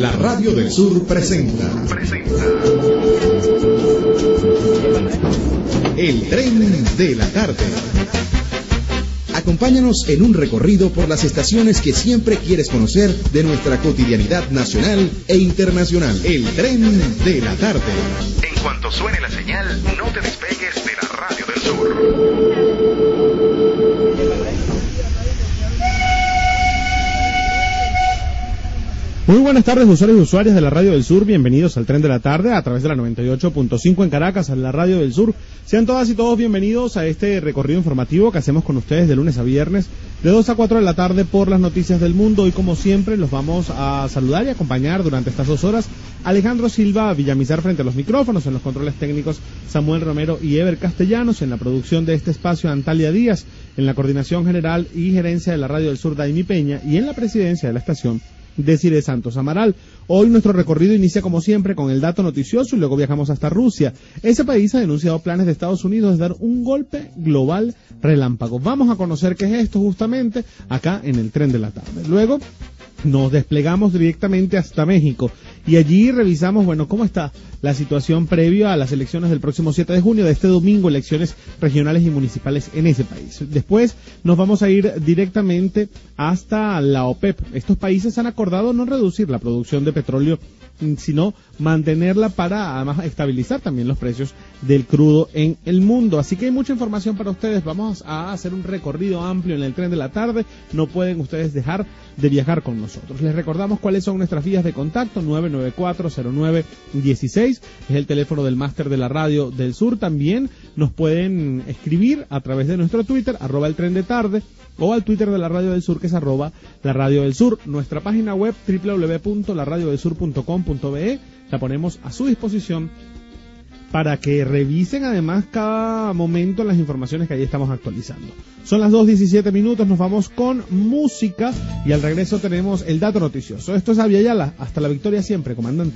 La Radio del Sur presenta El Tren de la Tarde. Acompáñanos en un recorrido por las estaciones que siempre quieres conocer de nuestra cotidianidad nacional e internacional. El Tren de la Tarde. En cuanto suene la señal, no te despegues de la Radio del Sur. Muy buenas tardes, usuarios y usuarias de la Radio del Sur. Bienvenidos al Tren de la Tarde a través de la 98.5 en Caracas, en la Radio del Sur. Sean todas y todos bienvenidos a este recorrido informativo que hacemos con ustedes de lunes a viernes, de 2 a 4 de la tarde por las noticias del mundo. Y como siempre, los vamos a saludar y acompañar durante estas 2 horas. Alejandro Silva Villamizar frente a los micrófonos, en los controles técnicos Samuel Romero y Ever Castellanos, en la producción de este espacio Antalia Díaz, en la coordinación general y gerencia de la Radio del Sur Daimi Peña, y en la presidencia de la estación Desiree Santos Amaral. Hoy nuestro recorrido inicia como siempre con el dato noticioso y luego viajamos hasta Rusia. Ese país ha denunciado planes de Estados Unidos de dar un golpe global relámpago. Vamos a conocer qué es esto justamente acá en el Tren de la Tarde. Luego nos desplegamos directamente hasta México y allí revisamos, cómo está la situación previa a las elecciones del próximo 7 de junio, de este domingo, elecciones regionales y municipales en ese país. Después nos vamos a ir directamente hasta la OPEP. Estos países han acordado no reducir la producción de petróleo, sino mantenerla para además estabilizar también los precios del crudo en el mundo. Así que hay mucha información para ustedes. Vamos a hacer un recorrido amplio en el Tren de la Tarde. No pueden ustedes dejar de viajar con nosotros. Les recordamos cuáles son nuestras vías de contacto. 994-09-16 es el teléfono del máster de la Radio del Sur. También nos pueden escribir a través de nuestro Twitter, @el Tren de Tarde, o al Twitter de la Radio del Sur, que es @la Radio del Sur. Nuestra página web, www.laradiodelsur.com.be, la ponemos a su disposición para que revisen además cada momento las informaciones que ahí estamos actualizando. Son las 2:17, nos vamos con música y al regreso tenemos el dato noticioso. Esto es Aviala, hasta la victoria siempre, comandante.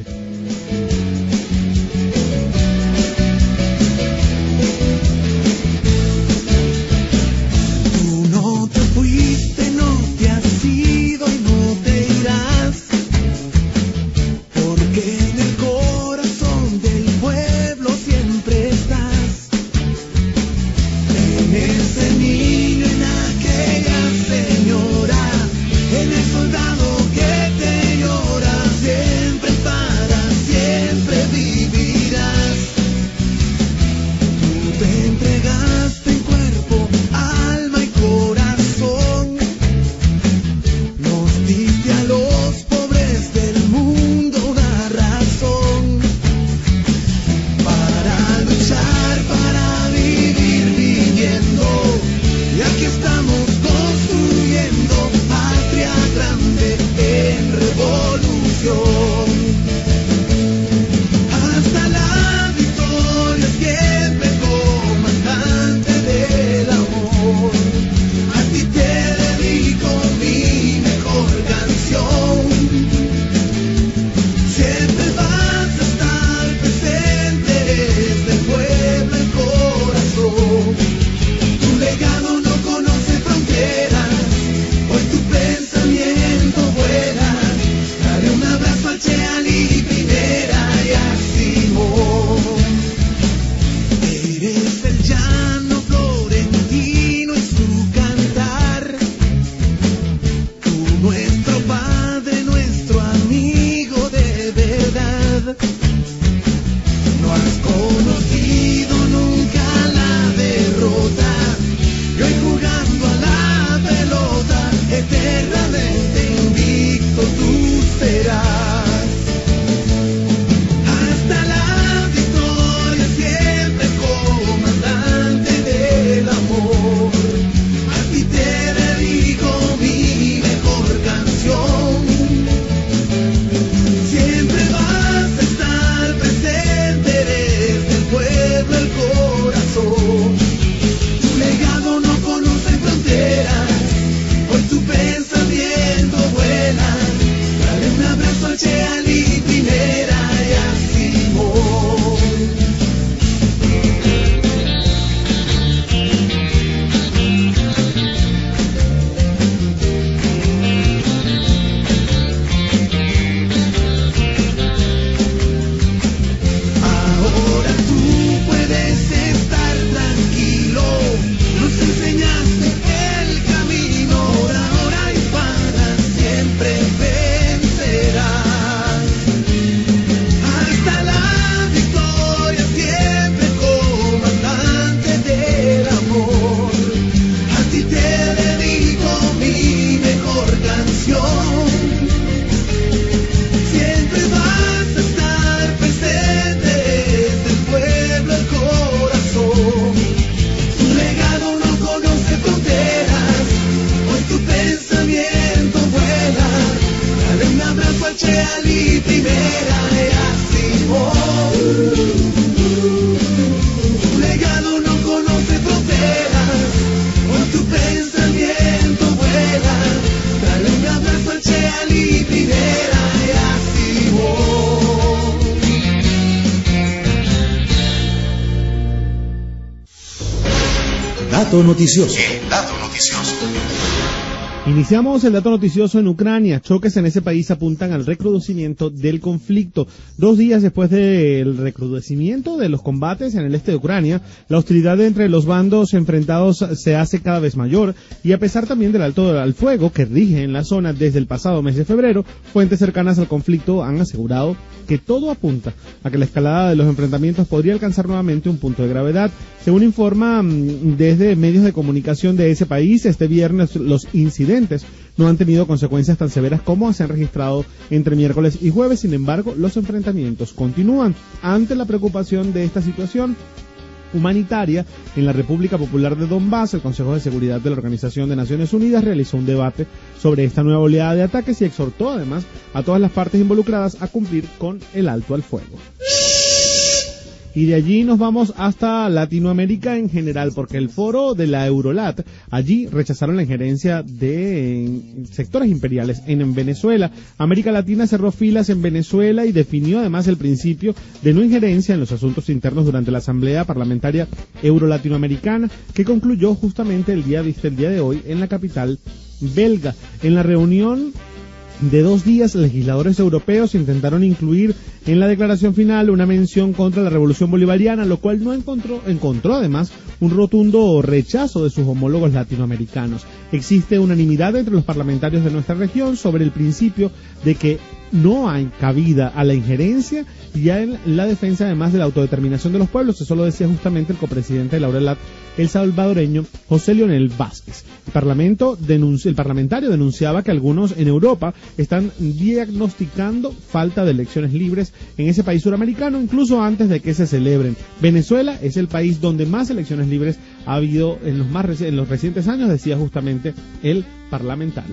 Falciani primera e Assimo. Tu legado no conoce fronteras, con tu pensamiento vuela. Dale un abrazo al Falciani primera e Assimo. Dato noticioso. Dato noticioso. Iniciamos el dato noticioso en Ucrania. Choques en ese país apuntan al recrudecimiento del conflicto. 2 días después del recrudecimiento de los combates en el este de Ucrania, la hostilidad entre los bandos enfrentados se hace cada vez mayor y a pesar también del alto al fuego que rige en la zona desde el pasado mes de febrero, fuentes cercanas al conflicto han asegurado que todo apunta a que la escalada de los enfrentamientos podría alcanzar nuevamente un punto de gravedad. Según informa desde medios de comunicación de ese país, este viernes los incidentes no han tenido consecuencias tan severas como se han registrado entre miércoles y jueves. Sin embargo, los enfrentamientos continúan. Ante la preocupación de esta situación humanitaria en la República Popular de Donbass, el Consejo de Seguridad de la Organización de Naciones Unidas realizó un debate sobre esta nueva oleada de ataques y exhortó además a todas las partes involucradas a cumplir con el alto al fuego. Y de allí nos vamos hasta Latinoamérica en general, porque el foro de la Eurolat, allí rechazaron la injerencia de sectores imperiales en Venezuela. América Latina cerró filas en Venezuela y definió además el principio de no injerencia en los asuntos internos durante la Asamblea Parlamentaria Euro-Latinoamericana, que concluyó justamente el día de hoy en la capital belga. En la reunión de 2 días, legisladores europeos intentaron incluir en la declaración final una mención contra la revolución bolivariana, lo cual no encontró además un rotundo rechazo de sus homólogos latinoamericanos. Existe unanimidad entre los parlamentarios de nuestra región sobre el principio de que no hay cabida a la injerencia y a la defensa además de la autodeterminación de los pueblos. Eso lo decía justamente el copresidente de la Eurolat, el salvadoreño José Leonel Vázquez. El parlamentario denunciaba que algunos en Europa están diagnosticando falta de elecciones libres en ese país suramericano, incluso antes de que se celebren. Venezuela es el país donde más elecciones libres ha habido en los recientes años, decía justamente el parlamentario.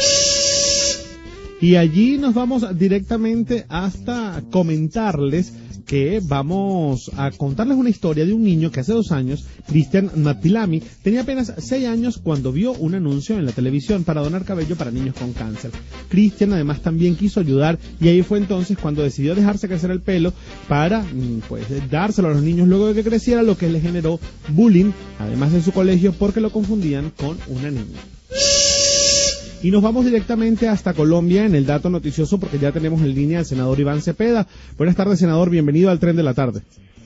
Y allí nos vamos directamente hasta comentarles que vamos a contarles una historia de un niño que hace 2 años, Cristian Natilami, tenía apenas 6 años cuando vio un anuncio en la televisión para donar cabello para niños con cáncer. Cristian además también quiso ayudar y ahí fue entonces cuando decidió dejarse crecer el pelo para dárselo a los niños luego de que creciera, lo que le generó bullying, además en su colegio, porque lo confundían con una niña. Y nos vamos directamente hasta Colombia en el dato noticioso porque ya tenemos en línea al senador Iván Cepeda. Buenas tardes, senador, bienvenido al Tren de la Tarde.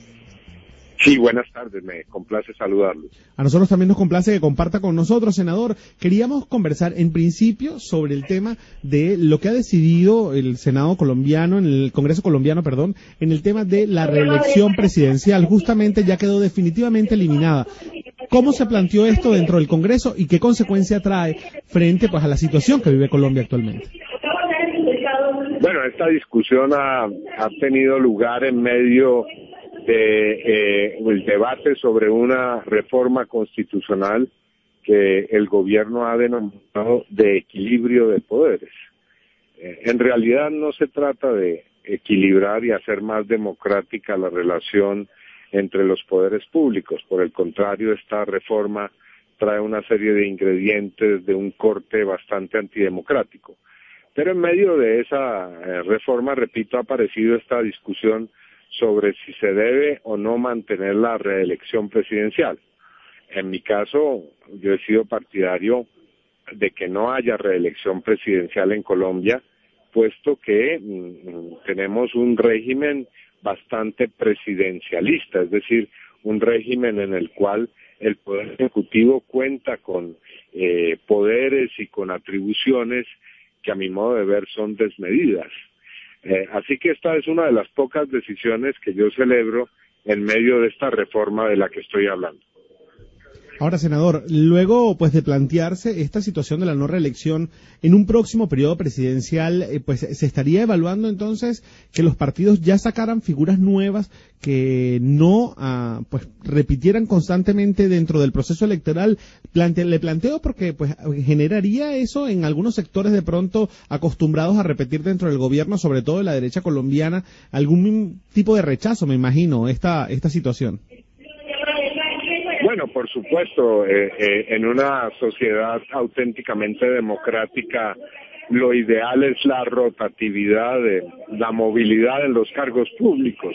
Sí, buenas tardes, me complace saludarlo. A nosotros también nos complace que comparta con nosotros, senador. Queríamos conversar en principio sobre el tema de lo que ha decidido el Senado colombiano, en el Congreso colombiano, en el tema de la reelección presidencial. Justamente ya quedó definitivamente eliminada. ¿Cómo se planteó esto dentro del Congreso y qué consecuencia trae frente a la situación que vive Colombia actualmente? Bueno, esta discusión ha tenido lugar en medio de el debate sobre una reforma constitucional que el gobierno ha denominado de equilibrio de poderes. En realidad no se trata de equilibrar y hacer más democrática la relación entre los poderes públicos. Por el contrario, esta reforma trae una serie de ingredientes de un corte bastante antidemocrático. Pero en medio de esa reforma, repito, ha aparecido esta discusión sobre si se debe o no mantener la reelección presidencial. En mi caso, yo he sido partidario de que no haya reelección presidencial en Colombia, puesto que tenemos un régimen bastante presidencialista, es decir, un régimen en el cual el Poder Ejecutivo cuenta con poderes y con atribuciones que a mi modo de ver son desmedidas. Así que esta es una de las pocas decisiones que yo celebro en medio de esta reforma de la que estoy hablando. Ahora, senador, luego pues de plantearse esta situación de la no reelección en un próximo periodo presidencial, pues se estaría evaluando entonces que los partidos ya sacaran figuras nuevas que no pues repitieran constantemente dentro del proceso electoral. Le planteo porque pues generaría eso en algunos sectores de pronto acostumbrados a repetir dentro del gobierno, sobre todo de la derecha colombiana, algún tipo de rechazo, me imagino, esta situación. Bueno, por supuesto, en una sociedad auténticamente democrática, lo ideal es la rotatividad, la movilidad en los cargos públicos,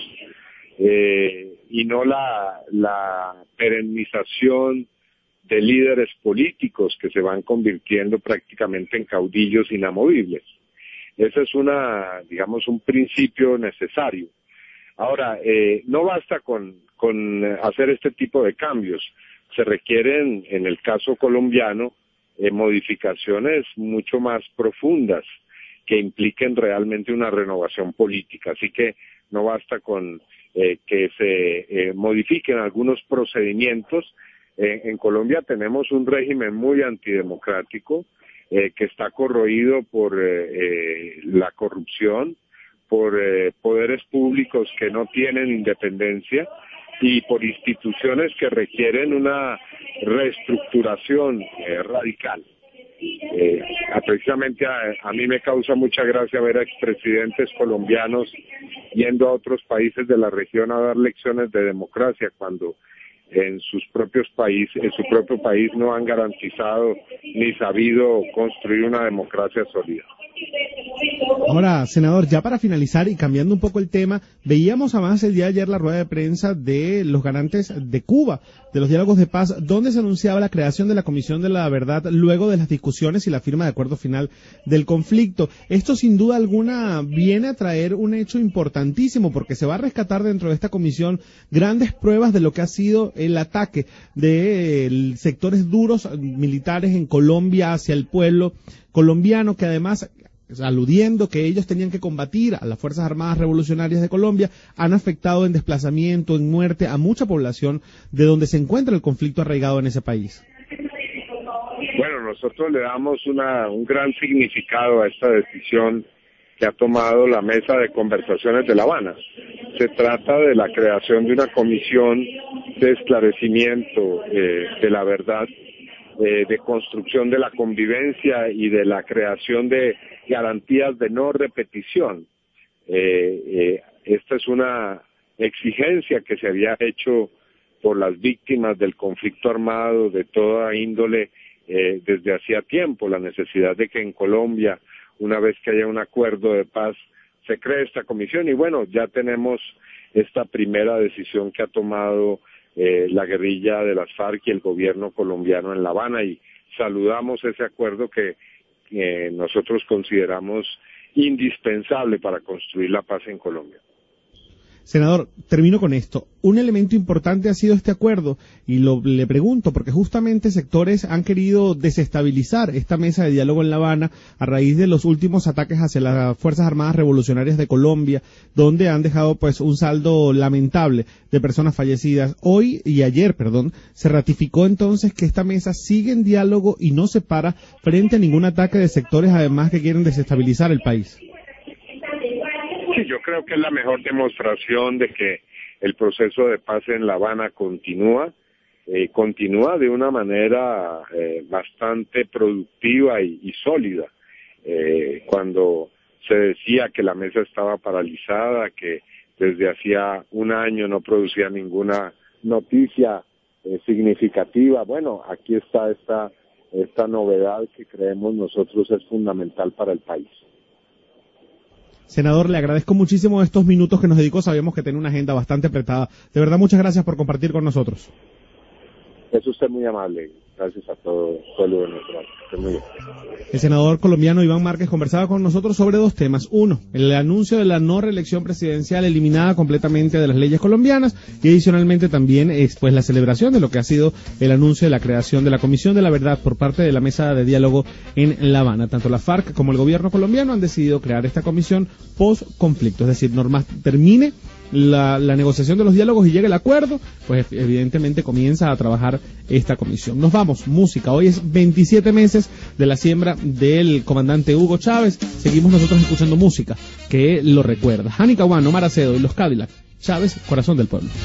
y no la perennización de líderes políticos que se van convirtiendo prácticamente en caudillos inamovibles. Ese es un principio necesario. Ahora, no basta con hacer este tipo de cambios. Se requieren, en el caso colombiano, modificaciones mucho más profundas que impliquen realmente una renovación política. Así que no basta con que se modifiquen algunos procedimientos. En Colombia tenemos un régimen muy antidemocrático que está corroído por la corrupción, por poderes públicos que no tienen independencia y por instituciones que requieren una reestructuración radical. Precisamente a mí me causa mucha gracia ver a expresidentes colombianos yendo a otros países de la región a dar lecciones de democracia cuando en su propio país no han garantizado ni sabido construir una democracia sólida. Ahora, senador, ya para finalizar y cambiando un poco el tema, veíamos además el día de ayer la rueda de prensa de los garantes de Cuba, de los diálogos de paz, donde se anunciaba la creación de la Comisión de la Verdad luego de las discusiones y la firma de acuerdo final del conflicto. Esto sin duda alguna viene a traer un hecho importantísimo porque se va a rescatar dentro de esta comisión grandes pruebas de lo que ha sido el ataque de sectores duros militares en Colombia hacia el pueblo colombiano, que además, aludiendo que ellos tenían que combatir a las Fuerzas Armadas Revolucionarias de Colombia, han afectado en desplazamiento, en muerte a mucha población de donde se encuentra el conflicto arraigado en ese país. Bueno, nosotros le damos un gran significado a esta decisión que ha tomado la Mesa de Conversaciones de La Habana. Se trata de la creación de una comisión de esclarecimiento de la verdad, de construcción de la convivencia y de la creación de garantías de no repetición. Esta es una exigencia que se había hecho por las víctimas del conflicto armado de toda índole desde hacía tiempo, la necesidad de que en Colombia, una vez que haya un acuerdo de paz, se cree esta comisión. Y bueno, ya tenemos esta primera decisión que ha tomado la guerrilla de las FARC y el gobierno colombiano en La Habana, y saludamos ese acuerdo que nosotros consideramos indispensable para construir la paz en Colombia. Senador, termino con esto. Un elemento importante ha sido este acuerdo, y le pregunto, porque justamente sectores han querido desestabilizar esta mesa de diálogo en La Habana a raíz de los últimos ataques hacia las Fuerzas Armadas Revolucionarias de Colombia, donde han dejado pues un saldo lamentable de personas fallecidas. Hoy y ayer, se ratificó entonces que esta mesa sigue en diálogo y no se para frente a ningún ataque de sectores además que quieren desestabilizar el país. Sí, yo creo que es la mejor demostración de que el proceso de paz en La Habana continúa de una manera bastante productiva y sólida. Cuando se decía que la mesa estaba paralizada, que desde hacía un año no producía ninguna noticia significativa, bueno, aquí está esta novedad que creemos nosotros es fundamental para el país. Senador, le agradezco muchísimo estos minutos que nos dedicó. Sabemos que tiene una agenda bastante apretada. De verdad, muchas gracias por compartir con nosotros. Es usted muy amable. Gracias a todo el pueblo venezolano. Muy bien. El senador colombiano Iván Márquez conversaba con nosotros sobre dos temas. Uno, el anuncio de la no reelección presidencial eliminada completamente de las leyes colombianas y adicionalmente también pues la celebración de lo que ha sido el anuncio de la creación de la Comisión de la Verdad por parte de la Mesa de Diálogo en La Habana. Tanto la FARC como el gobierno colombiano han decidido crear esta comisión post-conflicto, es decir, normas termine la negociación de los diálogos y llegue el acuerdo, pues evidentemente comienza a trabajar esta comisión. Nos vamos, música. Hoy es 27 meses de la siembra del comandante Hugo Chávez. Seguimos nosotros escuchando música que lo recuerda. Hani Caguán, Omar Acedo y los Cadillac. Chávez, corazón del pueblo.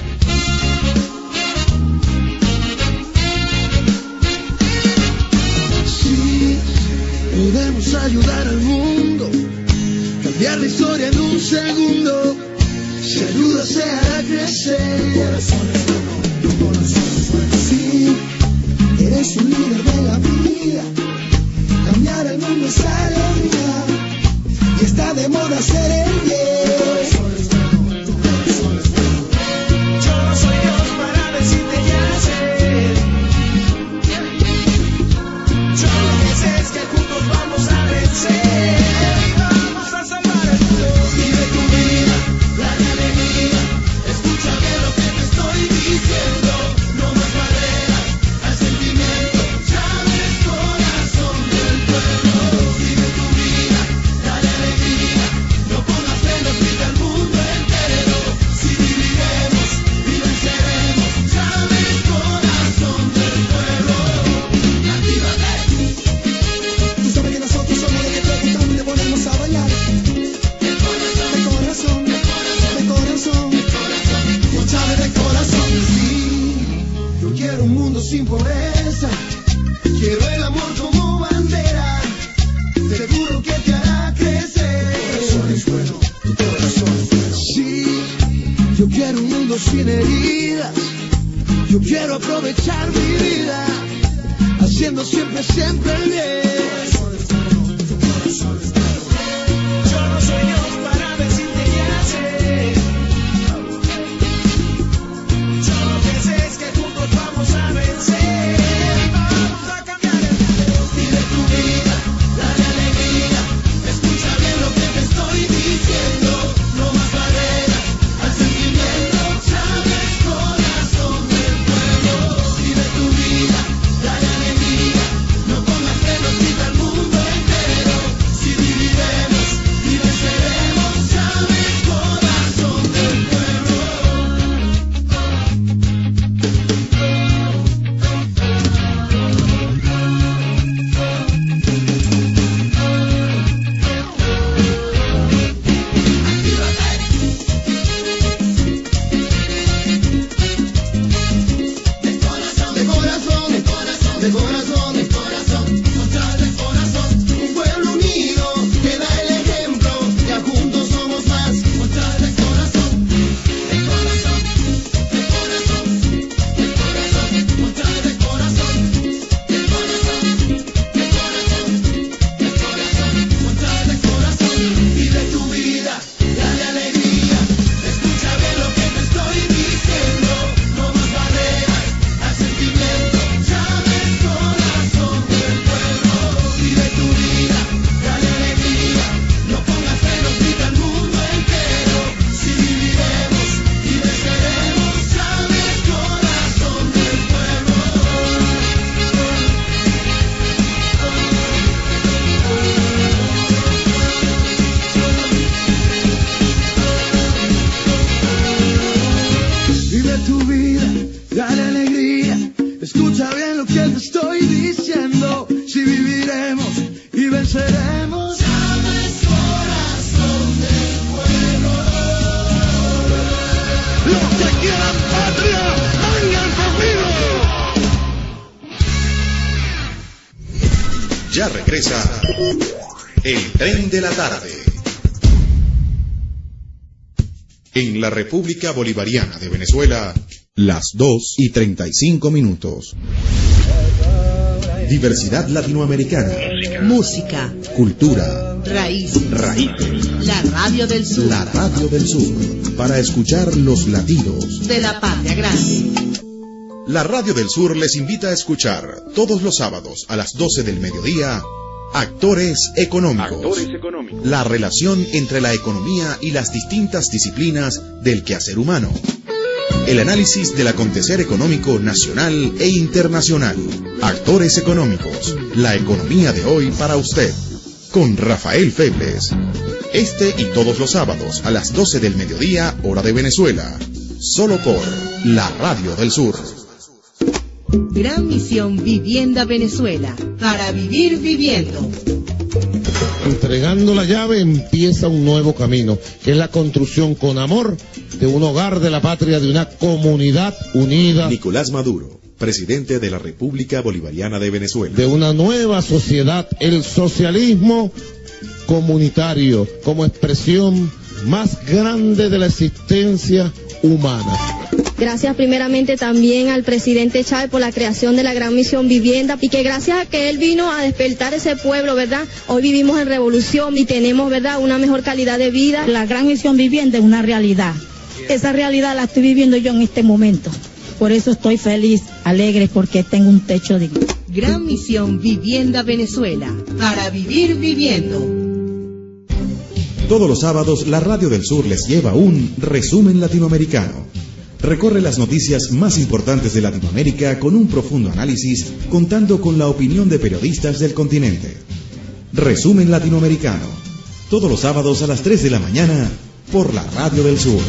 Sí, podemos ayudar al mundo, cambiar la historia en un segundo. Si ayuda se hará crecer. Tu corazón suena. Sí, eres un líder de la vida. Cambiar el mundo es alegría. Y está de moda ser el bien. Tu corazón es bueno. Yo no soy Dios para decirte qué hacer. Yo lo que sé es que juntos vamos a vencer. Vamos a salvar el mundo. Vive tu vida. Escucha bien lo que te estoy diciendo. No más barreras al sentimiento. Chávez, corazón del pueblo. Vive tu vida, dale alegría. No pongas frenos, grita al mundo entero. Si viviremos y venceremos. Chávez, corazón del pueblo. Actívate. Tú sabes que nosotros somos los que te gustamos y te ponemos a bailar. De corazón. Chávez de corazón, sí. Yo quiero un mundo sin pobreza. Quiero el amor como bandera. Seguro que te hará crecer. Tu corazón es bueno, tu corazón es bueno. Sí, yo quiero un mundo sin heridas. Yo quiero aprovechar mi vida, haciendo siempre, siempre el bien. Tu corazón es bueno, tu corazón es bueno. Yo no soy Dios para decirte qué hacer. Vamos a vencer, vamos a cambiar el mundo. Vive tu vida, dale alegría. Escucha bien lo que te estoy diciendo. No más barreras al sentimiento. Chávez, corazón del pueblo. Vive tu vida, dale alegría. No pongas frenos, grita al mundo entero. Si viviremos y venceremos. Chávez, corazón del pueblo. Ya regresa el tren de la tarde. En la República Bolivariana de Venezuela, las 2:35. Diversidad latinoamericana. Música. Cultura. Raíces. La Radio del Sur. La Radio del Sur. Para escuchar los latidos de la patria grande. La Radio del Sur les invita a escuchar todos los sábados a las 12 del mediodía Actores Económicos. La relación entre la economía y las distintas disciplinas del quehacer humano. El análisis del acontecer económico nacional e internacional. Actores Económicos. La economía de hoy para usted. Con Rafael Febles. Este y todos los sábados a las 12 del mediodía, hora de Venezuela. Solo por la Radio del Sur. Gran Misión Vivienda Venezuela. Para vivir viviendo. Entregando la llave empieza un nuevo camino, que es la construcción con amor de un hogar de la patria, de una comunidad unida. Nicolás Maduro, presidente de la República Bolivariana de Venezuela. De una nueva sociedad, el socialismo comunitario como expresión más grande de la existencia humana. Gracias primeramente también al presidente Chávez por la creación de la Gran Misión Vivienda, y que gracias a que él vino a despertar ese pueblo, ¿verdad? Hoy vivimos en revolución y tenemos, ¿verdad?, una mejor calidad de vida. La Gran Misión Vivienda es una realidad. Esa realidad la estoy viviendo yo en este momento. Por eso estoy feliz, alegre, porque tengo un techo digno. Gran Misión Vivienda Venezuela. Para vivir viviendo. Todos los sábados, la Radio del Sur les lleva un resumen latinoamericano. Recorre las noticias más importantes de Latinoamérica con un profundo análisis, contando con la opinión de periodistas del continente. Resumen latinoamericano. Todos los sábados a las 3 de la mañana por la Radio del Sur.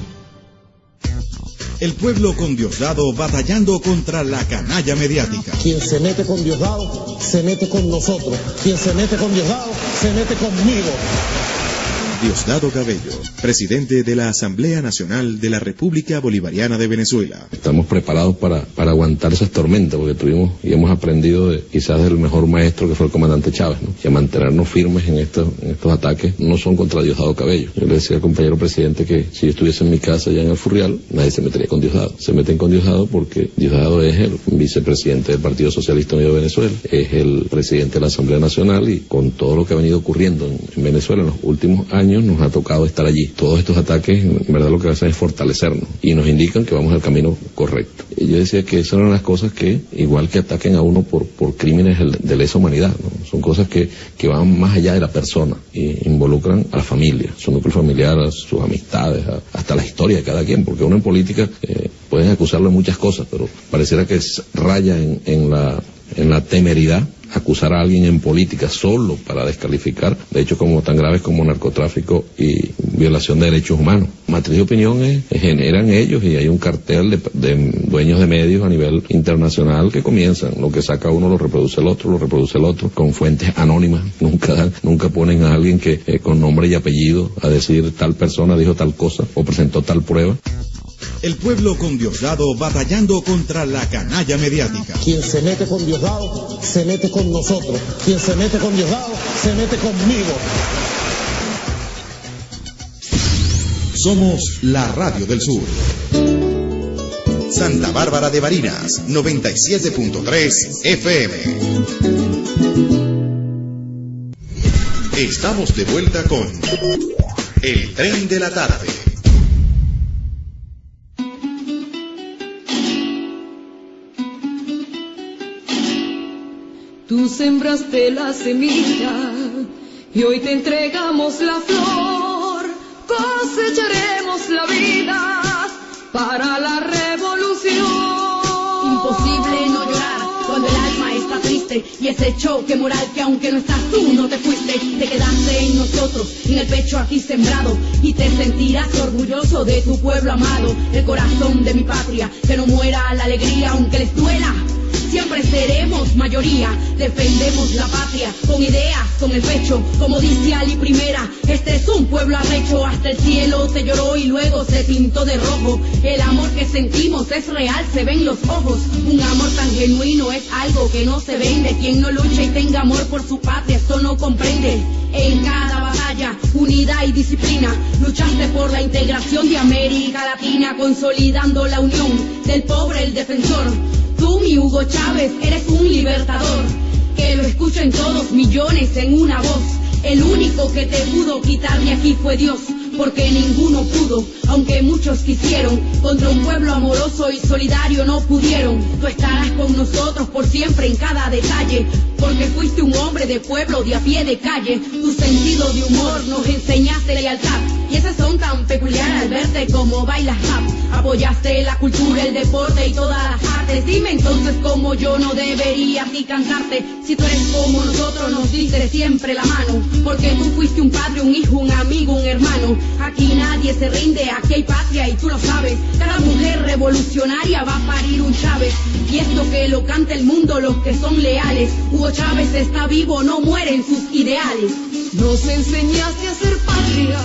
El pueblo con Diosdado batallando contra la canalla mediática. Quien se mete con Diosdado, se mete con nosotros. Quien se mete con Diosdado, se mete conmigo. Diosdado Cabello, presidente de la Asamblea Nacional de la República Bolivariana de Venezuela. Estamos preparados para aguantar esas tormentas, porque tuvimos y hemos aprendido quizás del mejor maestro que fue el comandante Chávez, ¿no? Y a mantenernos firmes en estos ataques. No son contra Diosdado Cabello. Yo le decía al compañero presidente que si yo estuviese en mi casa allá en el Furrial, nadie se metería con Diosdado. Se meten con Diosdado porque Diosdado es el vicepresidente del Partido Socialista Unido de Venezuela, es el presidente de la Asamblea Nacional, y con todo lo que ha venido ocurriendo en Venezuela en los últimos años nos ha tocado estar allí. Todos estos ataques en verdad lo que hacen es fortalecernos y nos indican que vamos al camino correcto. Y yo decía que esas eran las cosas que, igual que ataquen a uno por crímenes de lesa humanidad, ¿no? Son cosas que van más allá de la persona y involucran a la familia, su núcleo familiar, a sus amistades, hasta la historia de cada quien, porque uno en política pueden acusarlo de muchas cosas, pero pareciera que raya en la temeridad acusar a alguien en política solo para descalificar, de hecho como tan graves como narcotráfico y violación de derechos humanos. Matriz de opinión generan ellos, y hay un cartel de dueños de medios a nivel internacional que comienzan, lo que saca uno lo reproduce el otro, con fuentes anónimas. Nunca ponen a alguien que con nombre y apellido a decir tal persona dijo tal cosa o presentó tal prueba. El pueblo con Diosdado batallando contra la canalla mediática. Quien se mete con Diosdado, se mete con nosotros. Quien se mete con Diosdado, se mete conmigo. Somos la Radio del Sur. Santa Bárbara de Barinas, 97.3 FM. Estamos de vuelta con El Tren de la Tarde. Tú sembraste la semilla y hoy te entregamos la flor. Cosecharemos la vida para la revolución. Imposible no llorar cuando el alma está triste, y ese choque moral que aunque no estás tú no te fuiste, te quedaste en nosotros, en el pecho aquí sembrado, y te sentirás orgulloso de tu pueblo amado, el corazón de mi patria, que no muera la alegría aunque les duela. Siempre seremos mayoría, defendemos la patria con ideas, con el pecho, como dice Ali Primera. Este es un pueblo arrecho, hasta el cielo te lloró y luego se pintó de rojo. El amor que sentimos es real, se ven los ojos. Un amor tan genuino es algo que no se vende. Quien no lucha y tenga amor por su patria, esto no comprende. En cada batalla, unidad y disciplina, luchaste por la integración de América Latina, consolidando la unión del pobre, el defensor. Tú, mi Hugo Chávez, eres un libertador, que lo escuchen todos millones en una voz. El único que te pudo quitar de aquí fue Dios. porque ninguno pudo, aunque muchos quisieron, contra un pueblo amoroso y solidario no pudieron. Tú estarás con nosotros por siempre en cada detalle, porque fuiste un hombre de pueblo, de a pie de calle. Tu sentido de humor nos enseñaste lealtad, y ese son tan peculiar al verte como bailas rap. Apoyaste la cultura, el deporte y todas las artes. Dime entonces cómo yo no debería a ti cantarte, si tú eres como nosotros, nos diste siempre la mano, porque tú fuiste un padre, un hijo, un amigo, un hermano. Aquí nadie se rinde, aquí hay patria y tú lo sabes. Cada mujer revolucionaria va a parir un Chávez, y esto que lo canta el mundo, los que son leales. Hugo Chávez está vivo, no mueren sus ideales. Nos enseñaste a ser patria,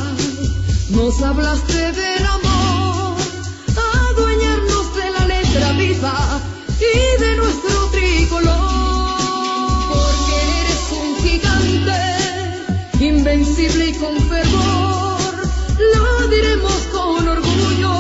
nos hablaste del amor, adueñarnos de la letra viva y de nuestro tricolor. Porque eres un gigante, invencible y con fervor, lo diremos con orgullo,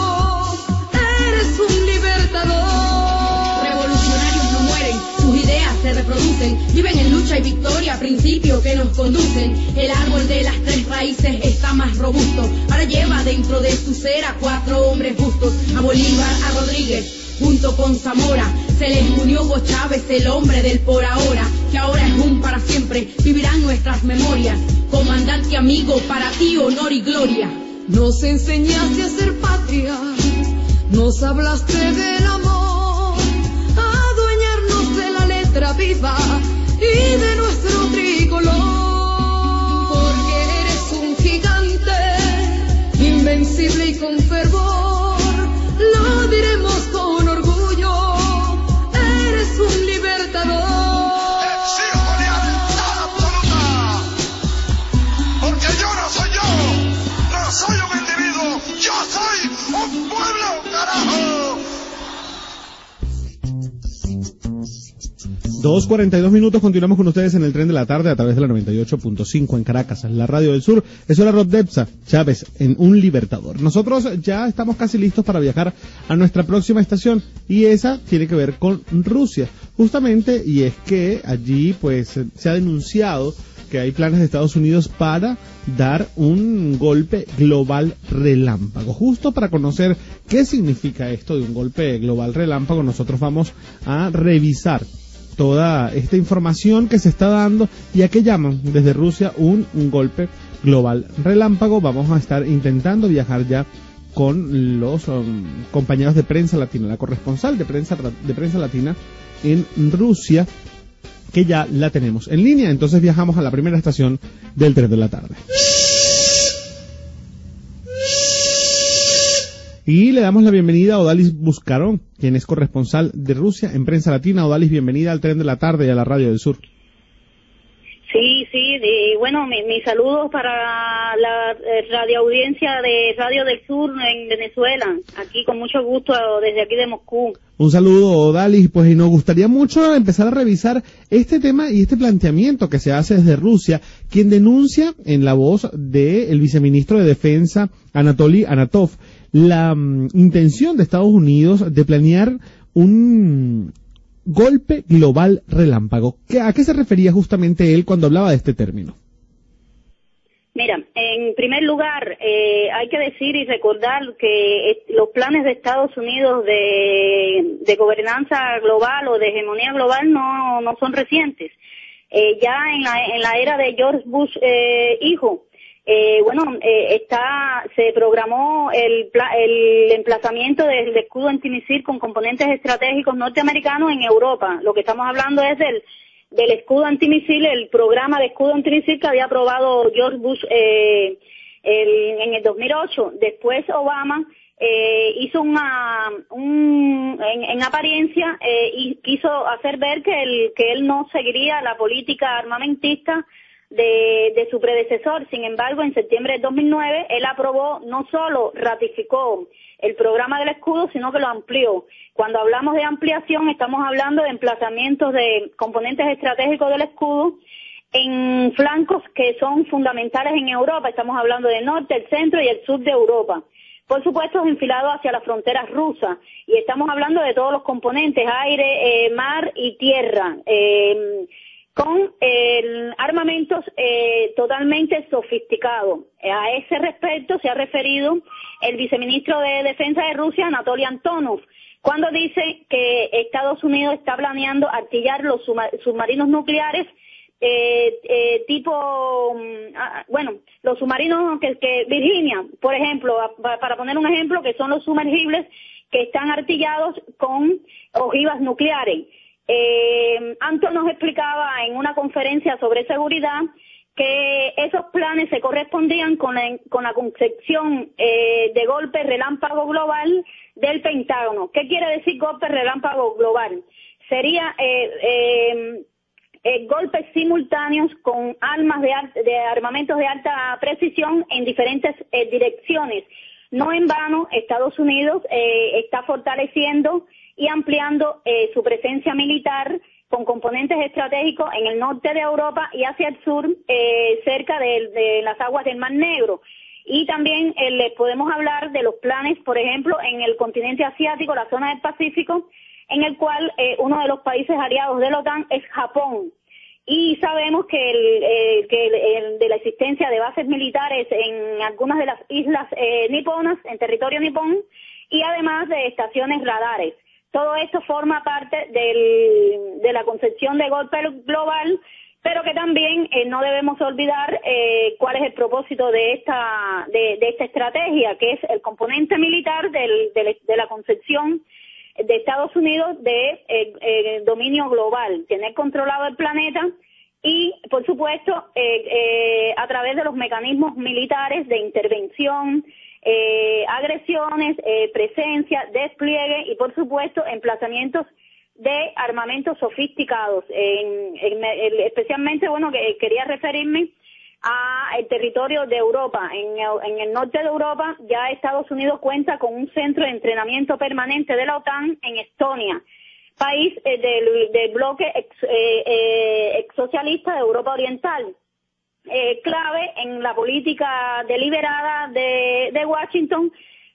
eres un libertador. Revolucionarios no mueren, sus ideas se reproducen, viven en lucha y victoria, principios que nos conducen. El árbol de las tres raíces está más robusto, ahora lleva dentro de su cera 4 hombres justos, a Bolívar, a Rodríguez, junto con Zamora. Se les unió Hugo Chávez, el hombre del por ahora, que ahora es un para siempre, vivirán nuestras memorias. Comandante amigo, para ti honor y gloria. Nos enseñaste a ser patria, nos hablaste del amor, adueñarnos de la letra viva y de nuestro tricolor. Porque eres un gigante, invencible y con fervor, lo diremos con orgullo, eres un libertador. Exijo lealtad absoluta, porque yo no soy yo, no soy un individuo, yo soy un pueblo, carajo. 2:42, continuamos con ustedes en el tren de la tarde a través de la 98.5 en Caracas, la radio del sur. Eso era Rob Depsa, Chávez en Un Libertador. Nosotros ya estamos casi listos para viajar a nuestra próxima estación, y esa tiene que ver con Rusia, justamente, y es que allí pues se ha denunciado que hay planes de Estados Unidos para dar un golpe global relámpago. Justo para conocer qué significa esto de un golpe global relámpago, nosotros vamos a revisar toda esta información que se está dando y a qué llaman desde Rusia un golpe global relámpago. Vamos a estar intentando viajar ya con los compañeros de Prensa Latina, la corresponsal de prensa latina en Rusia, que ya la tenemos en línea. Entonces viajamos a la primera estación del tren de la tarde. Y le damos la bienvenida a Odalis Buscarón, quien es corresponsal de Rusia en Prensa Latina. Odalis, bienvenida al Tren de la Tarde y a la Radio del Sur. Sí, bueno, mis saludos para la radioaudiencia de Radio del Sur en Venezuela, aquí con mucho gusto desde aquí de Moscú. Un saludo, Odalis, pues y nos gustaría mucho empezar a revisar este tema y este planteamiento que se hace desde Rusia, quien denuncia en la voz del viceministro de Defensa, Anatoly Anatov, la intención de Estados Unidos de planear un golpe global relámpago. ¿A qué se refería justamente él cuando hablaba de este término? Mira, en primer lugar, hay que decir y recordar que los planes de Estados Unidos de gobernanza global o de hegemonía global no son recientes. Ya en la era de George Bush hijo, se programó el emplazamiento del escudo antimisil con componentes estratégicos norteamericanos en Europa. Lo que estamos hablando es del escudo antimisil, el programa de escudo antimisil que había aprobado George Bush en el 2008. Después Obama hizo en apariencia y quiso hacer ver que él no seguiría la política armamentista de su predecesor. Sin embargo, en septiembre de 2009, él no solo ratificó el programa del escudo, sino que lo amplió. Cuando hablamos de ampliación, estamos hablando de emplazamientos de componentes estratégicos del escudo en flancos que son fundamentales en Europa. Estamos hablando del norte, el centro y el sur de Europa. Por supuesto, enfilados hacia las fronteras rusas. Y estamos hablando de todos los componentes, aire, mar y tierra. con armamentos totalmente sofisticados. A ese respecto se ha referido el viceministro de Defensa de Rusia, Anatoly Antonov, cuando dice que Estados Unidos está planeando artillar los submarinos nucleares los submarinos que Virginia, por ejemplo, para poner un ejemplo, que son los sumergibles que están artillados con ojivas nucleares. Anton nos explicaba en una conferencia sobre seguridad que esos planes se correspondían con la concepción de golpe relámpago global del Pentágono. ¿Qué quiere decir golpe relámpago global? Sería golpes simultáneos con armas de armamentos de alta precisión en diferentes direcciones. No en vano, Estados Unidos está fortaleciendo y ampliando su presencia militar con componentes estratégicos en el norte de Europa y hacia el sur, cerca de las aguas del Mar Negro. Y también les podemos hablar de los planes, por ejemplo, en el continente asiático, la zona del Pacífico, en el cual uno de los países aliados de la OTAN es Japón. Y sabemos que de la existencia de bases militares en algunas de las islas niponas, en territorio nipón, y además de estaciones radares. Todo esto forma parte de la concepción de golpe global, pero que también no debemos olvidar cuál es el propósito de esta estrategia, que es el componente militar de la concepción de Estados Unidos de dominio global, tener controlado el planeta y, por supuesto, a través de los mecanismos militares de intervención, agresiones, presencia, despliegue y, por supuesto, emplazamientos de armamentos sofisticados. Especialmente, que quería referirme al territorio de Europa. En el norte de Europa ya Estados Unidos cuenta con un centro de entrenamiento permanente de la OTAN en Estonia, país del bloque exsocialista de Europa Oriental. Clave en la política deliberada de Washington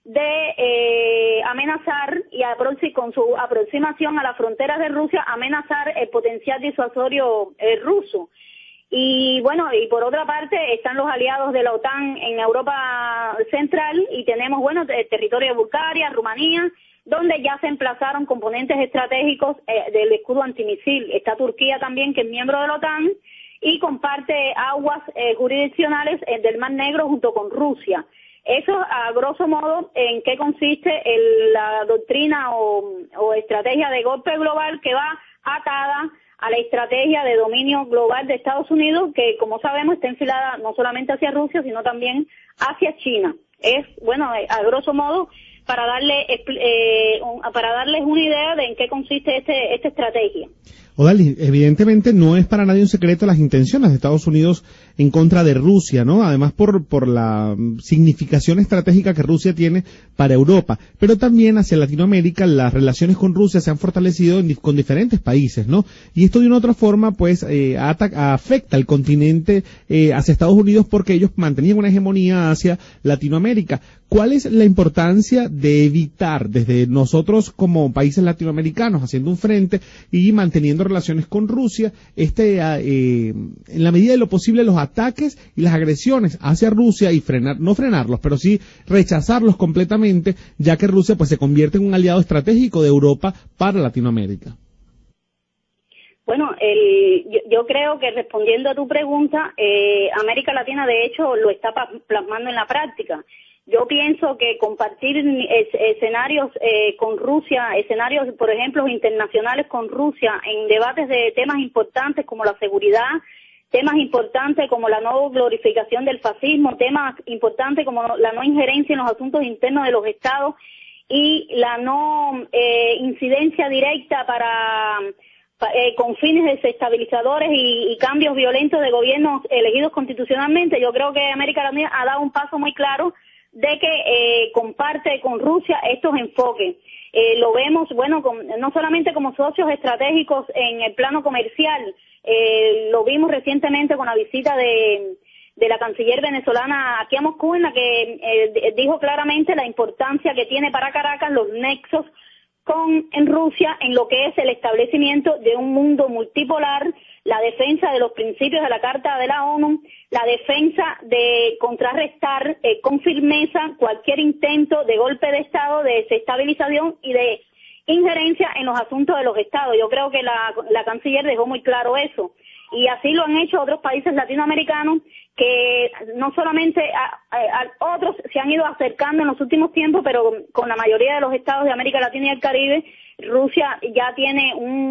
de amenazar y con su aproximación a las fronteras de Rusia, amenazar el potencial disuasorio ruso. Y por otra parte están los aliados de la OTAN en Europa Central y tenemos, el territorio de Bulgaria, Rumanía, donde ya se emplazaron componentes estratégicos del escudo antimisil. Está Turquía también, que es miembro de la OTAN, y comparte aguas jurisdiccionales del Mar Negro junto con Rusia. Eso, a grosso modo, en qué consiste la doctrina o estrategia de golpe global que va atada a la estrategia de dominio global de Estados Unidos, que, como sabemos, está enfilada no solamente hacia Rusia, sino también hacia China. Es, a grosso modo, para darles una idea de en qué consiste esta estrategia. Odalis, evidentemente no es para nadie un secreto las intenciones de Estados Unidos en contra de Rusia, ¿no? Además por la significación estratégica que Rusia tiene para Europa, pero también hacia Latinoamérica las relaciones con Rusia se han fortalecido con diferentes países, ¿no? Y esto de una otra forma, pues, afecta al continente hacia Estados Unidos porque ellos mantenían una hegemonía hacia Latinoamérica. ¿Cuál es la importancia de evitar desde nosotros como países latinoamericanos haciendo un frente y manteniendo relaciones con Rusia, en la medida de lo posible los ataques y las agresiones hacia Rusia y no frenarlos, pero sí rechazarlos completamente, ya que Rusia pues se convierte en un aliado estratégico de Europa para Latinoamérica? Yo creo que respondiendo a tu pregunta, América Latina de hecho lo está plasmando en la práctica. Yo pienso que compartir escenarios con Rusia, escenarios, por ejemplo, internacionales con Rusia, en debates de temas importantes como la seguridad, temas importantes como la no glorificación del fascismo, temas importantes como la no injerencia en los asuntos internos de los estados y la no incidencia directa con fines desestabilizadores y cambios violentos de gobiernos elegidos constitucionalmente. Yo creo que América Latina ha dado un paso muy claro de que comparte con Rusia estos enfoques. Lo vemos, no solamente como socios estratégicos en el plano comercial, lo vimos recientemente con la visita de la canciller venezolana aquí a Moscú, en la que dijo claramente la importancia que tiene para Caracas los nexos en Rusia en lo que es el establecimiento de un mundo multipolar la defensa de los principios de la Carta de la ONU, la defensa de contrarrestar con firmeza cualquier intento de golpe de Estado, de desestabilización y de injerencia en los asuntos de los Estados. Yo creo que la canciller dejó muy claro eso. Y así lo han hecho otros países latinoamericanos que no solamente otros se han ido acercando en los últimos tiempos, pero con la mayoría de los estados de América Latina y el Caribe, Rusia ya tiene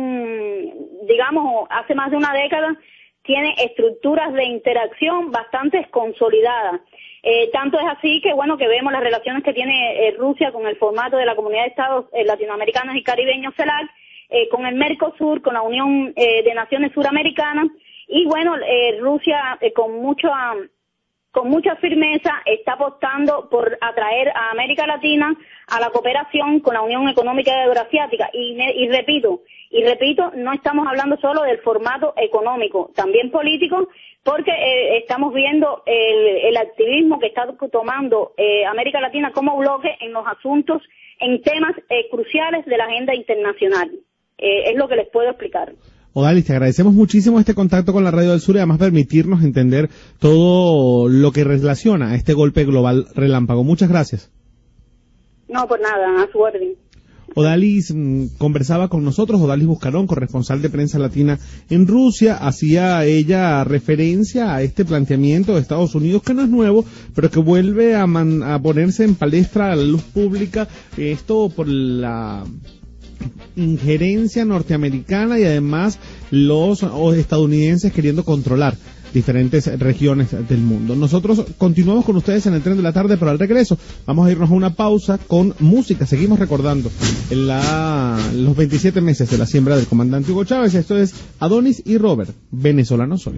hace más de una década, tiene estructuras de interacción bastante consolidadas. Tanto es así que que vemos las relaciones que tiene Rusia con el formato de la Comunidad de Estados Latinoamericanos y Caribeños, CELAC, con el Mercosur, con la Unión de Naciones Suramericanas, y Rusia con mucha firmeza está apostando por atraer a América Latina a la cooperación con la Unión Económica Eurasiática. Y repito, no estamos hablando solo del formato económico, también político, porque estamos viendo el activismo que está tomando América Latina como bloque en los asuntos, en temas cruciales de la agenda internacional. Es lo que les puedo explicar. Odalis, te agradecemos muchísimo este contacto con la Radio del Sur y además permitirnos entender todo lo que relaciona a este golpe global relámpago. Muchas gracias. No, por nada, a su orden. Odalis conversaba con nosotros, Odalis Buscarón, corresponsal de Prensa Latina en Rusia. Hacía ella referencia a este planteamiento de Estados Unidos, que no es nuevo, pero que vuelve a ponerse en palestra a la luz pública, esto por la injerencia norteamericana y además los estadounidenses queriendo controlar diferentes regiones del mundo. Nosotros continuamos con ustedes en el Tren de la Tarde, pero al regreso vamos a irnos a una pausa con música. Seguimos recordando los 27 meses de la siembra del comandante Hugo Chávez. Esto es Adonis y Robert, Venezolano Soy.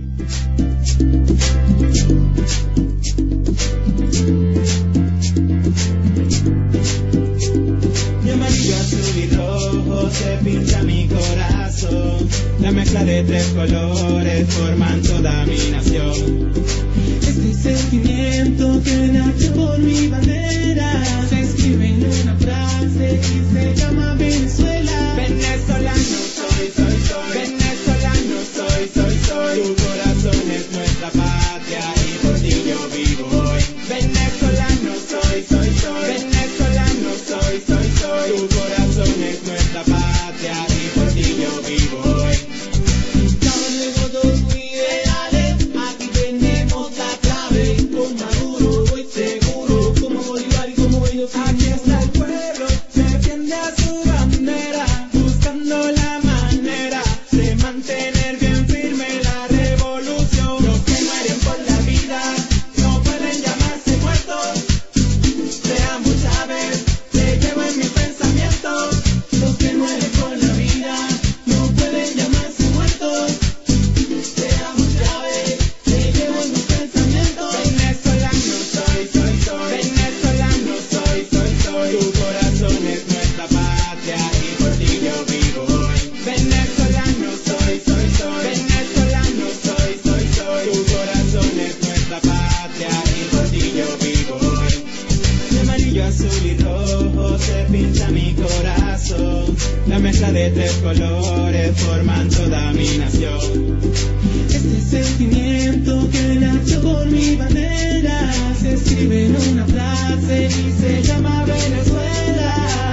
Se pinta mi corazón, la mezcla de tres colores forman toda mi nación. Este sentimiento que nace por mi bandera se escribe en una frase y se llama Venezuela. Venezolano soy, soy, soy. Venezolano soy, soy, soy. Tu corazón es nuestra patria y por ti yo vivo hoy. Venezolano soy, soy, soy. Venezolano soy, soy, soy. Tu corazón es nuestra patria y por ti yo vivo hoy. Estamos todos muy ideales, aquí tenemos la clave. Con Maduro voy seguro, como Bolívar y como ellos. Aquí está el pueblo, defiende a su bandera, buscando la manera de mantener bien firme la revolución. Los que mueren por la vida no pueden llamarse muertos. Te amo, Chávez, te llevo en mis pensamientos. Los que mueren por la vida no pueden llamarse muertos. Te amo, Chávez, te llevo en mis pensamientos. Venezolano soy, soy, soy. Venezolano soy, soy, soy. Tu corazón es nuestra patria y por ti yo vivo hoy. Venezolano soy, soy, soy. Venezolano soy, soy, soy. Tu corazón es nuestra patria y por ti yo vivo hoy. De amarillo, azul y rojo se pinta mi corazón, la mezcla de tres colores forman toda mi nación. Este sentimiento que nació por mi bandera se escribe en una frase y se llama Venezuela.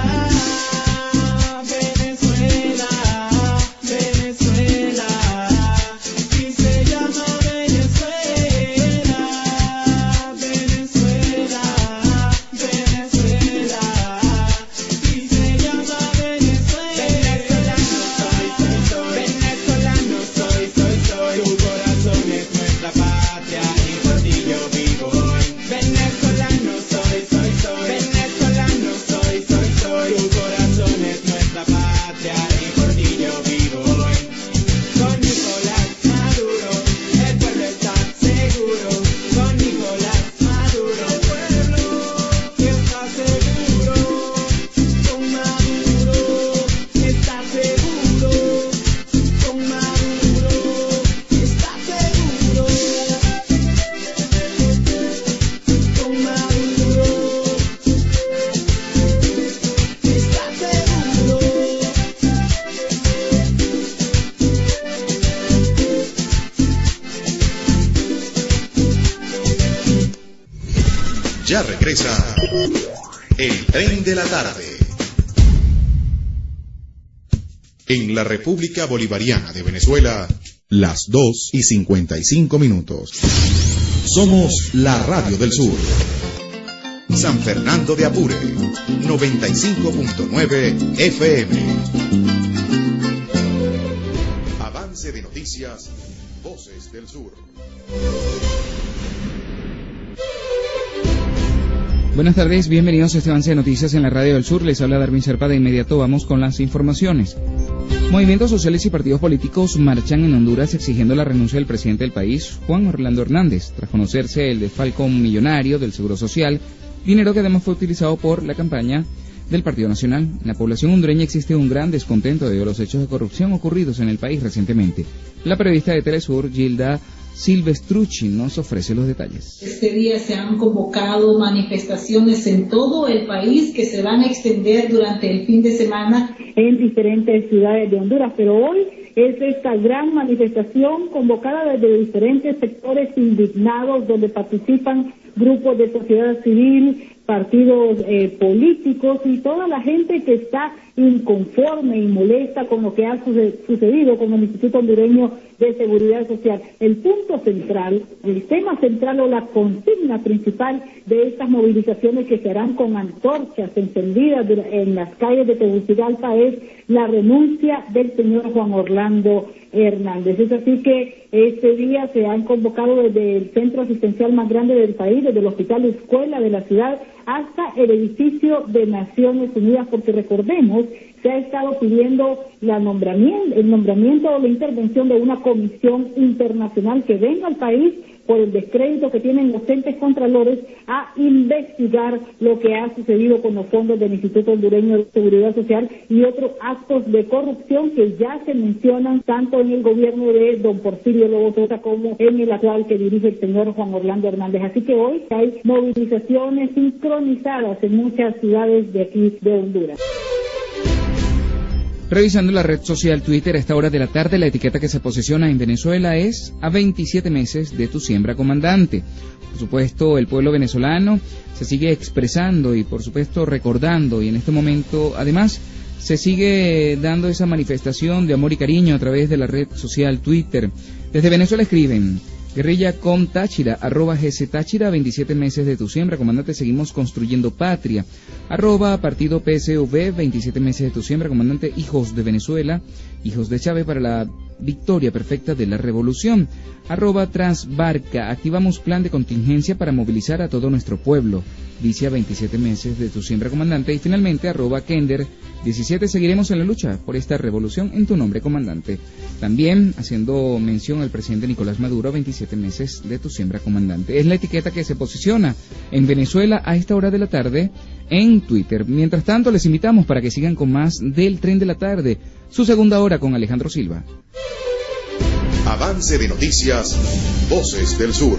Venezuela, Venezuela, y se llama Venezuela. Venezuela, Venezuela, y se llama Venezuela. Venezolano soy, soy, soy. Tu corazón es nuestra patria y por ti yo vivo hoy. Venezolano soy, soy, soy. Ya regresa el Tren de la Tarde. En la República Bolivariana de Venezuela, las 2:55. Somos la Radio del Sur. San Fernando de Apure, 95.9 FM. Avance de noticias, Voces del Sur. Buenas tardes, bienvenidos a este avance de noticias en la Radio del Sur. Les habla Darwin Serpa. De inmediato vamos con las informaciones. Movimientos sociales y partidos políticos marchan en Honduras exigiendo la renuncia del presidente del país, Juan Orlando Hernández, tras conocerse el desfalco millonario del Seguro Social, dinero que además fue utilizado por la campaña del Partido Nacional. En la población hondureña existe un gran descontento debido a los hechos de corrupción ocurridos en el país recientemente. La periodista de Telesur, Gilda Silvestrucci, nos ofrece los detalles. Este día se han convocado manifestaciones en todo el país que se van a extender durante el fin de semana en diferentes ciudades de Honduras, pero hoy es esta gran manifestación convocada desde diferentes sectores indignados donde participan grupos de sociedad civil, partidos políticos y toda la gente que está inconforme y molesta con lo que ha sucedido con el Instituto Hondureño de Seguridad Social. El punto central, el tema central o la consigna principal de estas movilizaciones que se harán con antorchas encendidas en las calles de Tegucigalpa es la renuncia del señor Juan Orlando Hernández. Es así que este día se han convocado desde el centro asistencial más grande del país, desde el Hospital Escuela de la ciudad hasta el edificio de Naciones Unidas, porque recordemos, se ha estado pidiendo el nombramiento o la intervención de una comisión internacional que venga al país por el descrédito que tienen los entes contralores a investigar lo que ha sucedido con los fondos del Instituto Hondureño de Seguridad Social y otros actos de corrupción que ya se mencionan tanto en el gobierno de don Porfirio Lobo Sosa como en el actual que dirige el señor Juan Orlando Hernández. Así que hoy hay movilizaciones sincronizadas en muchas ciudades de aquí de Honduras. Revisando la red social Twitter a esta hora de la tarde, la etiqueta que se posiciona en Venezuela es a 27 meses de tu siembra, comandante. Por supuesto, el pueblo venezolano se sigue expresando y por supuesto recordando, y en este momento además se sigue dando esa manifestación de amor y cariño a través de la red social Twitter. Desde Venezuela escriben: Guerrilla con Táchira, @GC Táchira, 27 meses de tu siembra, comandante, seguimos construyendo patria. Partido PSV, 27 meses de tu siembra, comandante, hijos de Venezuela, hijos de Chávez para la victoria perfecta de la revolución. Transbarca, activamos plan de contingencia para movilizar a todo nuestro pueblo, dice a 27 meses de tu siembra, comandante. Y finalmente, Kender 17, seguiremos en la lucha por esta revolución en tu nombre, comandante. También haciendo mención al presidente Nicolás Maduro, 27 meses de tu siembra, comandante. Es la etiqueta que se posiciona en Venezuela a esta hora de la tarde en Twitter. Mientras tanto, les invitamos para que sigan con más del Tren de la Tarde, su segunda hora con Alejandro Silva. Avance de noticias, Voces del Sur.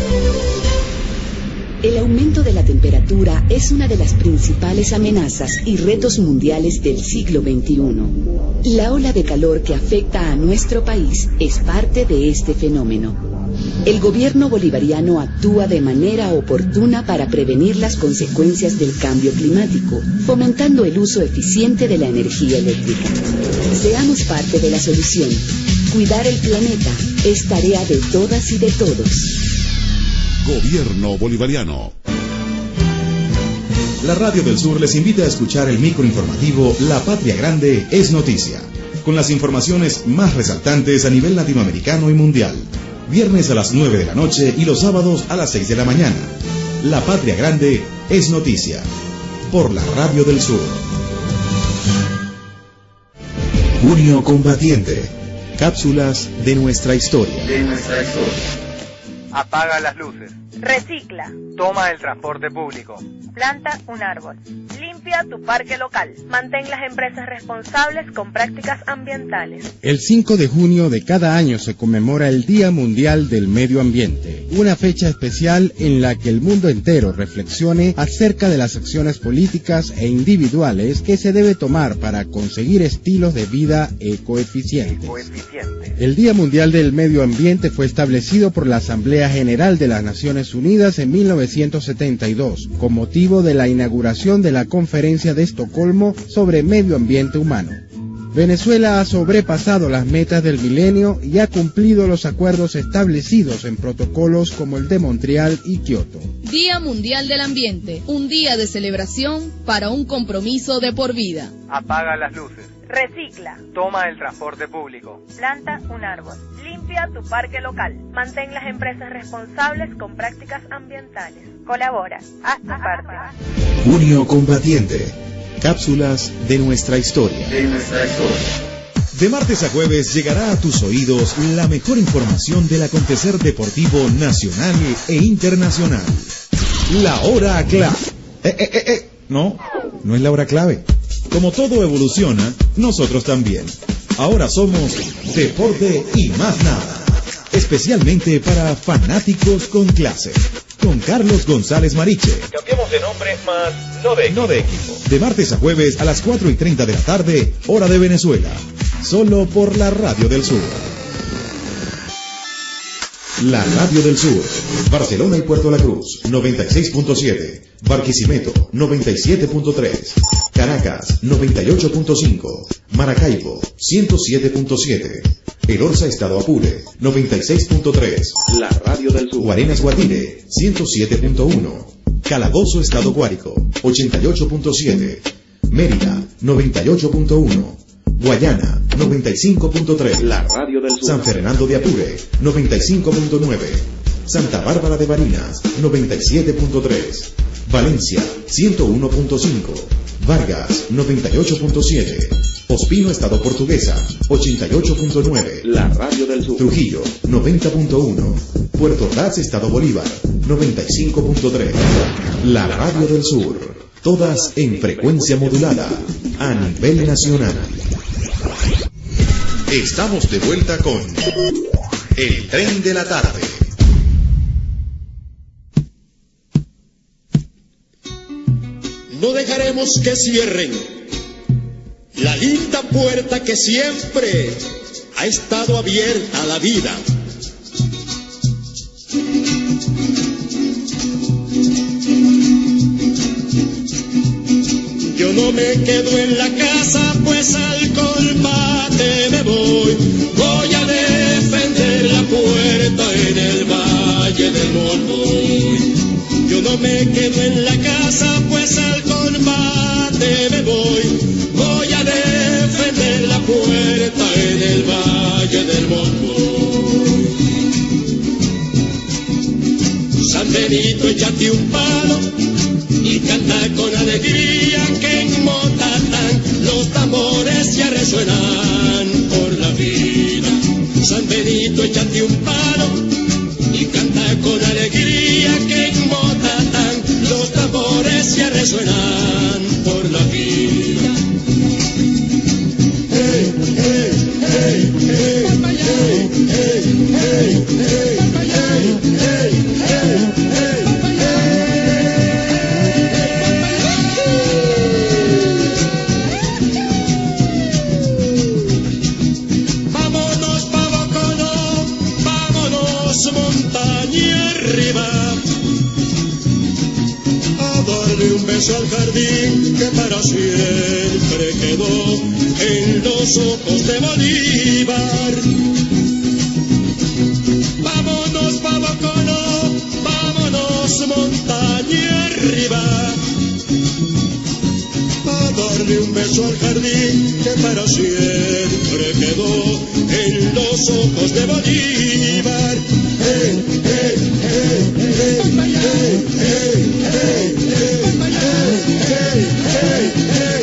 El aumento de la temperatura es una de las principales amenazas y retos mundiales del siglo XXI. La ola de calor que afecta a nuestro país es parte de este fenómeno. El gobierno bolivariano actúa de manera oportuna para prevenir las consecuencias del cambio climático, fomentando el uso eficiente de la energía eléctrica. Seamos parte de la solución. Cuidar el planeta es tarea de todas y de todos. Gobierno bolivariano. La Radio del Sur les invita a escuchar el microinformativo La Patria Grande es Noticia, con las informaciones más resaltantes a nivel latinoamericano y mundial. Viernes a las 9 de la noche y los sábados a las 6 de la mañana. La Patria Grande es Noticia, por la Radio del Sur. Junio Combatiente. Cápsulas de nuestra historia. Apaga las luces. Recicla. Toma el transporte público. Planta un árbol. Limpia tu parque local. Mantén las empresas responsables con prácticas ambientales. El 5 de junio de cada año se conmemora el Día Mundial del Medio Ambiente, una fecha especial en la que el mundo entero reflexione acerca de las acciones políticas e individuales que se debe tomar para conseguir estilos de vida ecoeficientes. El Día Mundial del Medio Ambiente fue establecido por la Asamblea General de las Naciones Unidas en 1972, con motivo de la inauguración de la Conferencia de Estocolmo sobre Medio Ambiente Humano. Venezuela ha sobrepasado las metas del milenio y ha cumplido los acuerdos establecidos en protocolos como el de Montreal y Kioto. Día Mundial del Ambiente, un día de celebración para un compromiso de por vida. Apaga las luces. Recicla. Toma el transporte público. Planta un árbol. Limpia tu parque local. Mantén las empresas responsables con prácticas ambientales. Colabora. Haz tu parte. Junio Combatiente. Cápsulas de nuestra historia. De martes a jueves llegará a tus oídos la mejor información del acontecer deportivo nacional e internacional. La hora clave. No es la hora clave. Como todo evoluciona, nosotros también. Ahora somos Deporte y más nada. Especialmente para fanáticos con clase. Con Carlos González Mariche. Cambiamos de nombre, más no de equipo. De martes a jueves a las 4:30 de la tarde, hora de Venezuela. Solo por la Radio del Sur. La Radio del Sur. Barcelona y Puerto La Cruz, 96.7. Barquisimeto, 97.3. Caracas, 98.5. Maracaibo, 107.7. El Orza Estado Apure, 96.3. La Radio del Sur. Guarenas Guatire, 107.1. Calabozo Estado Guárico, 88.7. Mérida, 98.1. Guayana, 95.3. La Radio del Sur. San Fernando de Apure, 95.9. Santa Bárbara de Barinas, 97.3. Valencia, 101.5. Vargas, 98.7. Ospino Estado Portuguesa, 88.9. La Radio del Sur. Trujillo, 90.1. Puerto Ordaz Estado Bolívar, 95.3. La Radio del Sur. Todas en frecuencia modulada, a nivel nacional. Estamos de vuelta con El Tren de la Tarde. No dejaremos que cierren la linda puerta que siempre ha estado abierta a la vida. Yo no me quedo en la casa, pues al combate me voy. Voy a defender la puerta en el Valle del Monroy. Yo no me quedo en la casa, pues al combate me voy. Voy a defender la puerta en el Valle del Monroy. San Benito, échate un palo y canta con alegría, que en Motatán los tambores ya resuenan por la vida. San Benito, échate un palo y canta con alegría, que en Motatán los tambores ya resuenan por la vida. Hey, hey, hey, hey, hey, hey, hey, hey, hey, hey, hey. Montaña arriba, a darle un beso al jardín que para siempre quedó en los ojos de Bolívar. Vámonos pa' Boconó, vámonos montaña arriba, a darle un beso al jardín que para siempre quedó en los ojos de Bolívar. Hey, hey, hey, hey, hey, hey, hey, hey, hey, hey,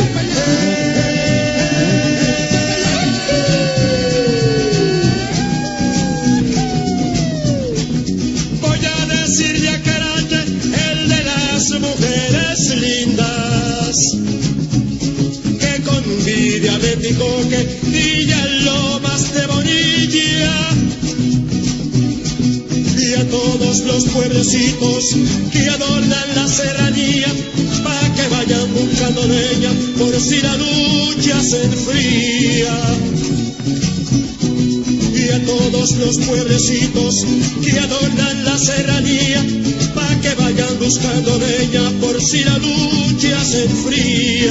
Voy a decirle a Carache, el de las mujeres los pueblecitos que adornan la serranía, para que vayan buscando leña por si la lucha se enfría. Y a todos los pueblecitos que adornan la serranía, para que vayan buscando leña por si la lucha se enfría.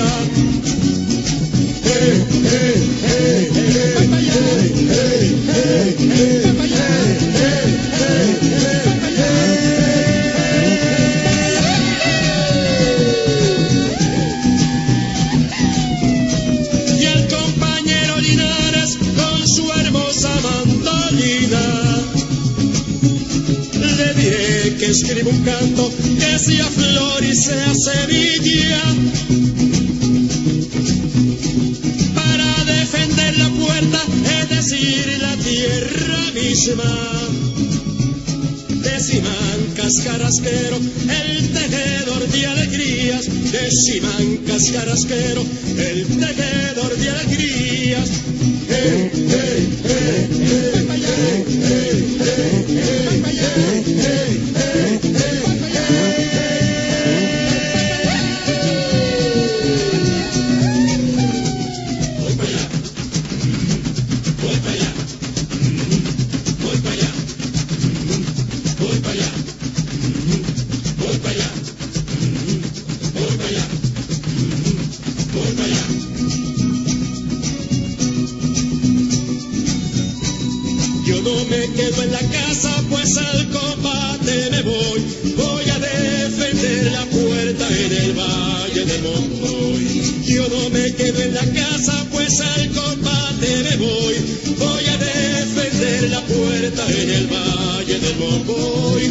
Y el compañero Linares con su hermosa mandolina, le diré que escriba un canto que sea flor y sea semilla, para defender la puerta, es decir, la tierra misma. De Simancas Carrasquero, el tejedor de alegrías. De Simancas Carrasquero, el tejedor de alegrías. Yo no me quedo en la casa, pues al combate me voy. Voy a defender la puerta en el Valle del Monroy. Yo no me quedo en la casa, pues al combate me voy. Voy a defender la puerta en el Valle del Monroy.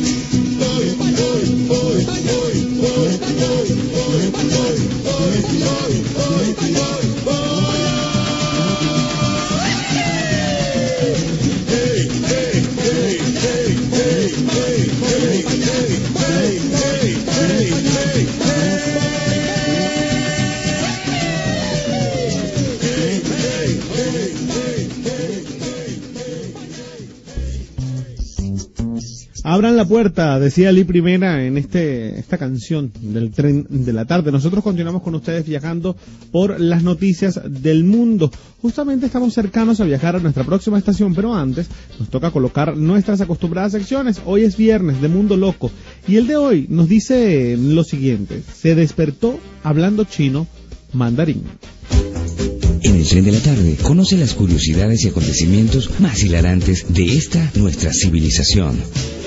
Abran la puerta, decía Lee Primera en esta canción del tren de la tarde. Nosotros continuamos con ustedes viajando por las noticias del mundo. Justamente estamos cercanos a viajar a nuestra próxima estación, pero antes nos toca colocar nuestras acostumbradas secciones. Hoy es viernes de Mundo Loco y el de hoy nos dice lo siguiente: se despertó hablando chino mandarín. En el tren de la tarde, conoce las curiosidades y acontecimientos más hilarantes de esta nuestra civilización.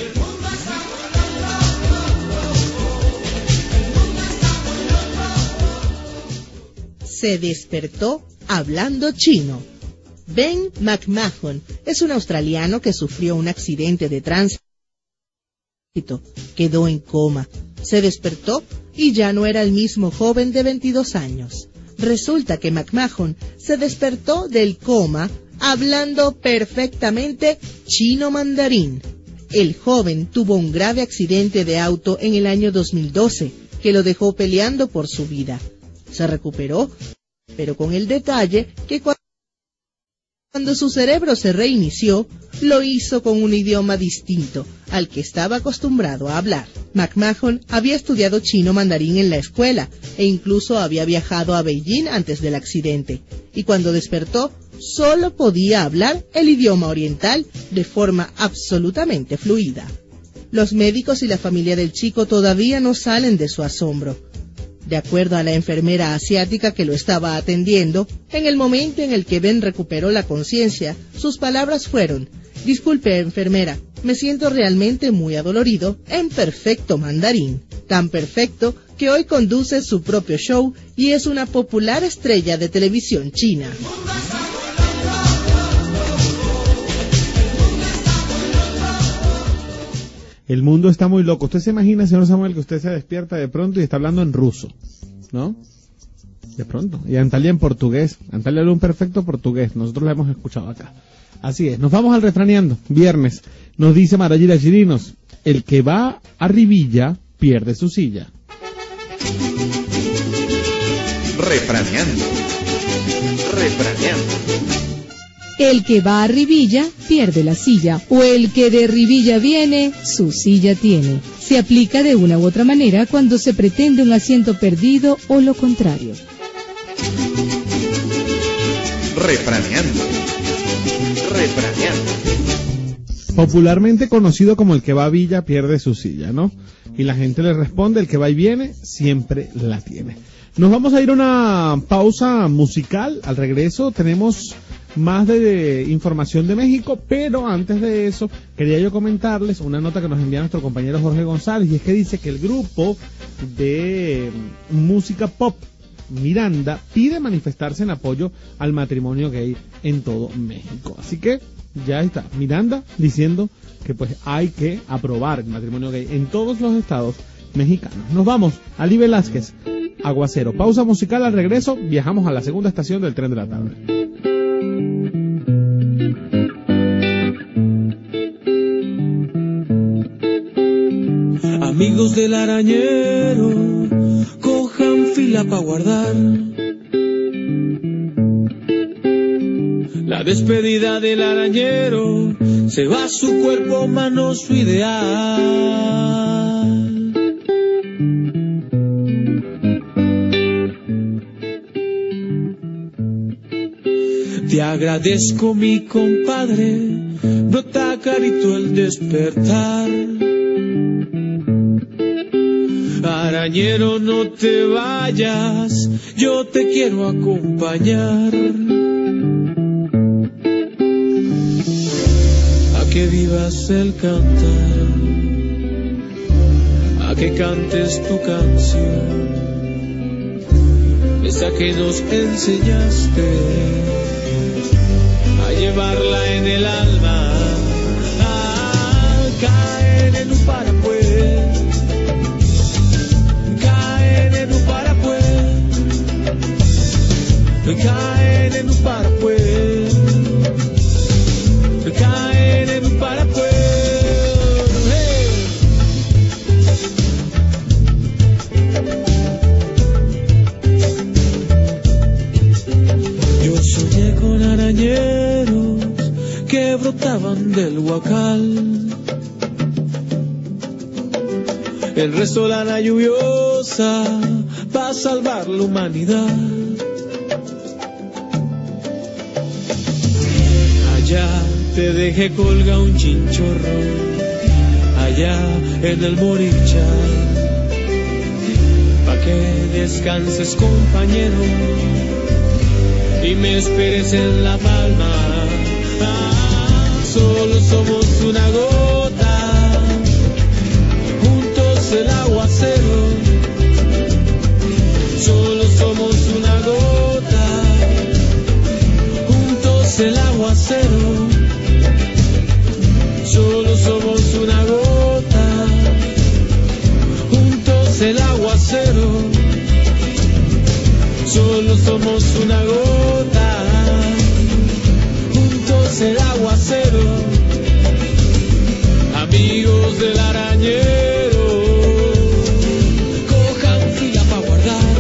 Se despertó hablando chino. Ben McMahon es un australiano que sufrió un accidente de tránsito. Quedó en coma. Se despertó y ya no era el mismo joven de 22 años. Resulta que McMahon se despertó del coma hablando perfectamente chino mandarín. El joven tuvo un grave accidente de auto en el año 2012 que lo dejó peleando por su vida. Se recuperó, pero con el detalle que cuando su cerebro se reinició, lo hizo con un idioma distinto al que estaba acostumbrado a hablar. McMahon había estudiado chino mandarín en la escuela e incluso había viajado a Beijing antes del accidente, y cuando despertó solo podía hablar el idioma oriental de forma absolutamente fluida. Los médicos y la familia del chico todavía no salen de su asombro. De acuerdo a la enfermera asiática que lo estaba atendiendo, en el momento en el que Ben recuperó la conciencia, sus palabras fueron: «Disculpe, enfermera, me siento realmente muy adolorido», en perfecto mandarín. Tan perfecto que hoy conduce su propio show y es una popular estrella de televisión china. El mundo está muy loco. Usted se imagina, señor Samuel, que usted se despierta de pronto y está hablando en ruso, ¿no? De pronto. Y Antalya en portugués. Antalya habla un perfecto portugués. Nosotros lo hemos escuchado acá. Así es. Nos vamos al refraneando. Viernes. Nos dice Marayira Chirinos: el que va a Rivilla pierde su silla. Refraneando. Refraneando. El que va a Rivilla pierde la silla, o el que de Rivilla viene, su silla tiene. Se aplica de una u otra manera cuando se pretende un asiento perdido o lo contrario. Refraneando. Popularmente conocido como el que va a Villa pierde su silla, ¿no? Y la gente le responde, el que va y viene siempre la tiene. Nos vamos a ir a una pausa musical. Al regreso tenemos más de información de México, pero antes de eso quería yo comentarles una nota que nos envía nuestro compañero Jorge González, y es que dice que el grupo de música pop Miranda pide manifestarse en apoyo al matrimonio gay en todo México. Así que ya está Miranda diciendo que pues hay que aprobar el matrimonio gay en todos los estados mexicanos. Nos vamos a Ali Velázquez, Aguacero. Pausa musical. Al regreso viajamos a la segunda estación del tren de la tarde. Amigos del arañero, cojan fila pa' guardar la despedida del arañero. Se va su cuerpo, mano su ideal. Te agradezco, mi compadre, brota carito el despertar. Arañero, no te vayas, yo te quiero acompañar. A que vivas el cantar, a que cantes tu canción, esa que nos enseñaste a llevarla en el alma, a caer en un parapué. Caen en un parapué, caen en un parapué. Hey. Yo soñé con arañeros que brotaban del huacal. El resto de lana lluviosa para salvar la humanidad. Allá te dejé colga un chinchorro, allá en el Morichal, pa' que descanses, compañero, y me esperes en La Palma. Solo somos una gota, juntos el aguacero. Solo somos una gota, juntos el aguacero. Solo somos una gota, juntos el aguacero. Solo somos una gota, juntos el aguacero. Amigos del arañero, cojan fila pa' guardar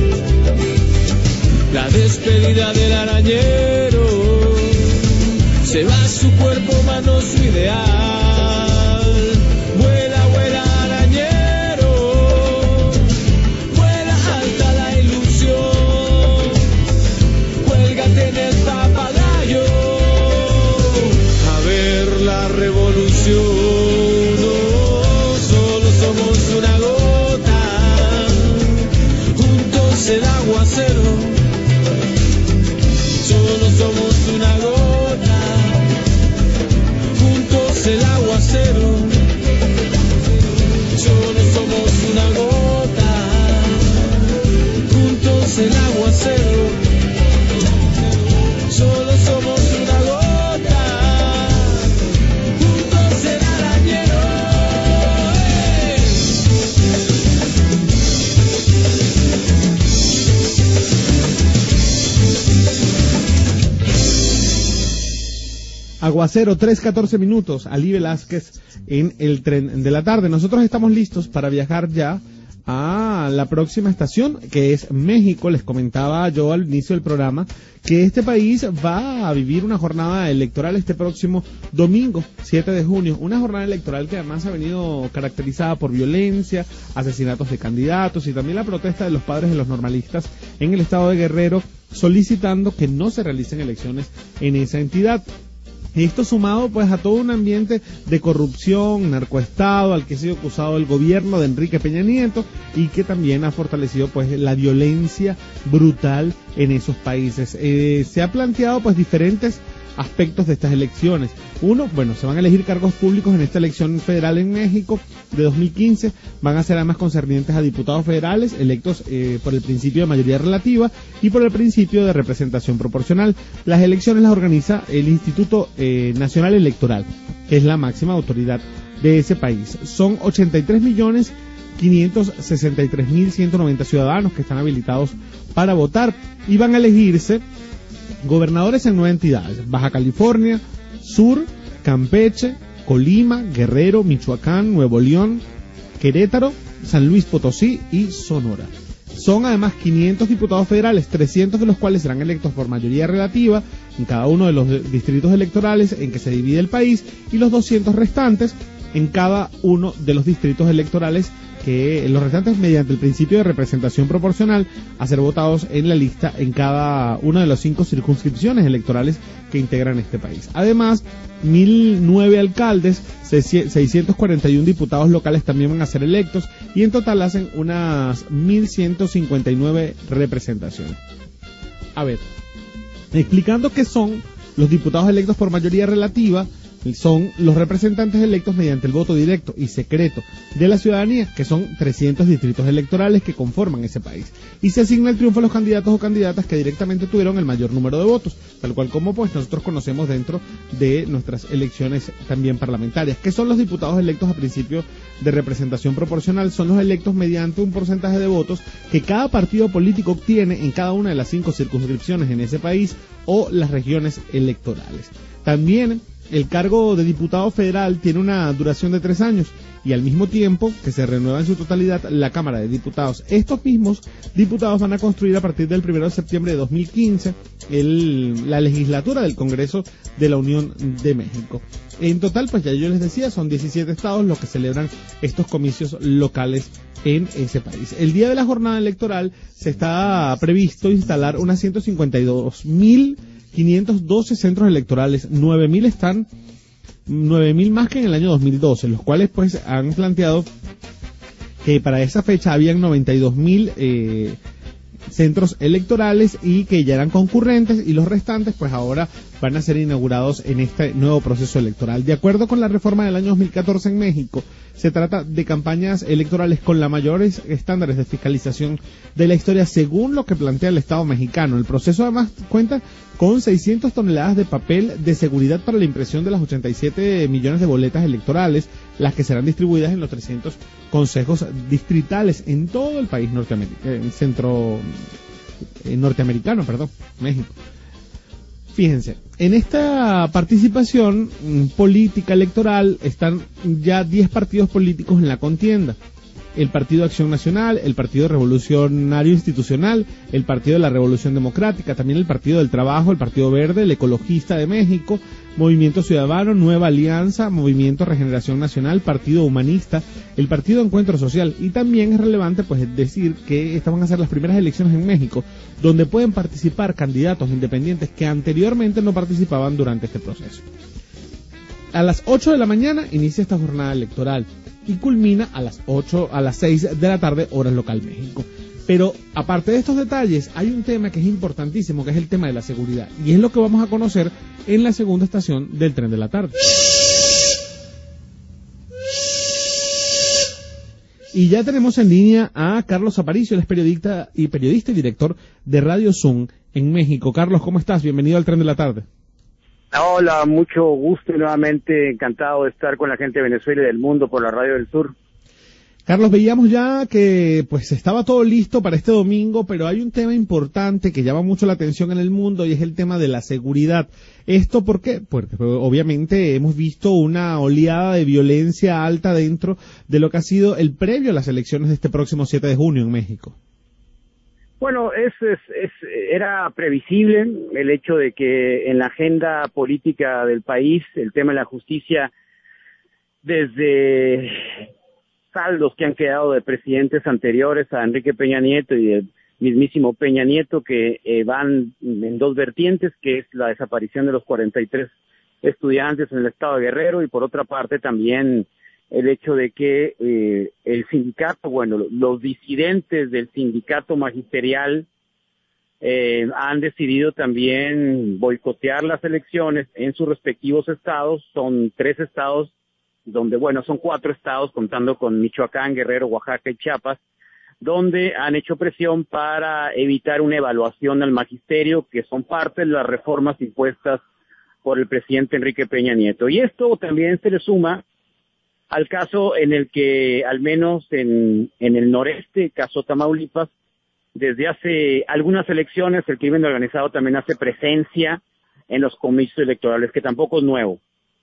la despedida del arañero. Se va su cuerpo, mano su ideal. Vuela, vuela, arañero, vuela alta la ilusión. Cuélgate en el papagayo a ver la revolución. Solo somos una gota, juntos el aguacero. Solo somos una gota, juntos el aguacero. Solo somos una gota, juntos el aguacero. Solo somos una gota, juntos el arañero. Aguacero, 3:14 minutos, Ali Velázquez en el tren de la tarde. Nosotros estamos listos para viajar ya a a la próxima estación, que es México. Les comentaba yo al inicio del programa que este país va a vivir una jornada electoral este próximo domingo, 7 de junio. Una jornada electoral que además ha venido caracterizada por violencia, asesinatos de candidatos y también la protesta de los padres de los normalistas en el estado de Guerrero, solicitando que no se realicen elecciones en esa entidad. Esto sumado pues a todo un ambiente de corrupción, narcoestado, al que ha sido acusado el gobierno de Enrique Peña Nieto y que también ha fortalecido pues la violencia brutal en esos países. Se ha planteado pues diferentes aspectos de estas elecciones. Uno, bueno, se van a elegir cargos públicos en esta elección federal en México de 2015, van a ser además concernientes a diputados federales electos por el principio de mayoría relativa y por el principio de representación proporcional. Las elecciones las organiza el Instituto Nacional Electoral, que es la máxima autoridad de ese país. Son 83.563.190 ciudadanos que están habilitados para votar y van a elegirse gobernadores en 9 entidades: Baja California, Sur, Campeche, Colima, Guerrero, Michoacán, Nuevo León, Querétaro, San Luis Potosí y Sonora. Son además 500 diputados federales, 300 de los cuales serán electos por mayoría relativa en cada uno de los distritos electorales en que se divide el país, y los 200 restantes en cada uno de los distritos electorales, que los restantes mediante el principio de representación proporcional a ser votados en la lista en cada una de las 5 circunscripciones electorales que integran este país. Además, 1.009 alcaldes, 641 diputados locales también van a ser electos y en total hacen unas 1.159 representaciones. A ver, explicando qué son los diputados electos por mayoría relativa. Son los representantes electos mediante el voto directo y secreto de la ciudadanía, que son 300 distritos electorales que conforman ese país. Y se asigna el triunfo a los candidatos o candidatas que directamente tuvieron el mayor número de votos, tal cual como pues nosotros conocemos dentro de nuestras elecciones también parlamentarias. ¿Qué son los diputados electos a principio de representación proporcional? Son los electos mediante un porcentaje de votos que cada partido político obtiene en cada una de las 5 circunscripciones en ese país o las regiones electorales. También el cargo de diputado federal tiene una duración de 3 años y al mismo tiempo que se renueva en su totalidad la Cámara de Diputados. Estos mismos diputados van a construir a partir del 1 de septiembre de 2015 la legislatura del Congreso de la Unión de México. En total, pues ya yo les decía, son 17 estados los que celebran estos comicios locales en ese país. El día de la jornada electoral se está previsto instalar unas 152.512 centros electorales. 9.000 más que en el año 2012, los cuales pues han planteado que para esa fecha habían 92.000 centros electorales y que ya eran concurrentes, y los restantes pues ahora van a ser inaugurados en este nuevo proceso electoral. De acuerdo con la reforma del año 2014 en México, se trata de campañas electorales con los mayores estándares de fiscalización de la historia, según lo que plantea el Estado mexicano. El proceso además cuenta con 600 toneladas de papel de seguridad para la impresión de las 87 millones de boletas electorales, las que serán distribuidas en los 300 consejos distritales en todo el país norteamericano, México. Fíjense, en esta participación política electoral están ya 10 partidos políticos en la contienda. El Partido de Acción Nacional, el Partido Revolucionario Institucional, el Partido de la Revolución Democrática, también el Partido del Trabajo, el Partido Verde, el Ecologista de México, Movimiento Ciudadano, Nueva Alianza, Movimiento Regeneración Nacional, Partido Humanista, el Partido Encuentro Social. Y también es relevante pues decir que estas van a ser las primeras elecciones en México donde pueden participar candidatos independientes que anteriormente no participaban durante este proceso. A las 8 de la mañana inicia esta jornada electoral y culmina a las 6 de la tarde, hora local México. Pero aparte de estos detalles, hay un tema que es importantísimo, que es el tema de la seguridad, y es lo que vamos a conocer en la segunda estación del Tren de la Tarde. Y ya tenemos en línea a Carlos Aparicio, él es periodista y director de Radio Zoom en México. Carlos, ¿cómo estás? Bienvenido al Tren de la Tarde. Hola, mucho gusto y nuevamente encantado de estar con la gente de Venezuela y del mundo por la Radio del Sur. Carlos, veíamos ya que pues estaba todo listo para este domingo, pero hay un tema importante que llama mucho la atención en el mundo y es el tema de la seguridad. ¿Esto por qué? Porque obviamente hemos visto una oleada de violencia alta dentro de lo que ha sido el previo a las elecciones de este próximo 7 de junio en México. Bueno, era previsible el hecho de que en la agenda política del país el tema de la justicia, desde saldos que han quedado de presidentes anteriores a Enrique Peña Nieto y del mismísimo Peña Nieto, que van en dos vertientes, que es la desaparición de los 43 estudiantes en el estado de Guerrero, y por otra parte también el hecho de que el sindicato, los disidentes del sindicato magisterial han decidido también boicotear las elecciones en sus respectivos estados. Son 3 estados donde, son 4 estados contando con Michoacán, Guerrero, Oaxaca y Chiapas, donde han hecho presión para evitar una evaluación al magisterio, que son parte de las reformas impuestas por el presidente Enrique Peña Nieto. Y esto también se le suma al caso en el que, al menos en el noreste, caso Tamaulipas, desde hace algunas elecciones el crimen organizado también hace presencia en los comicios electorales, que tampoco es nuevo.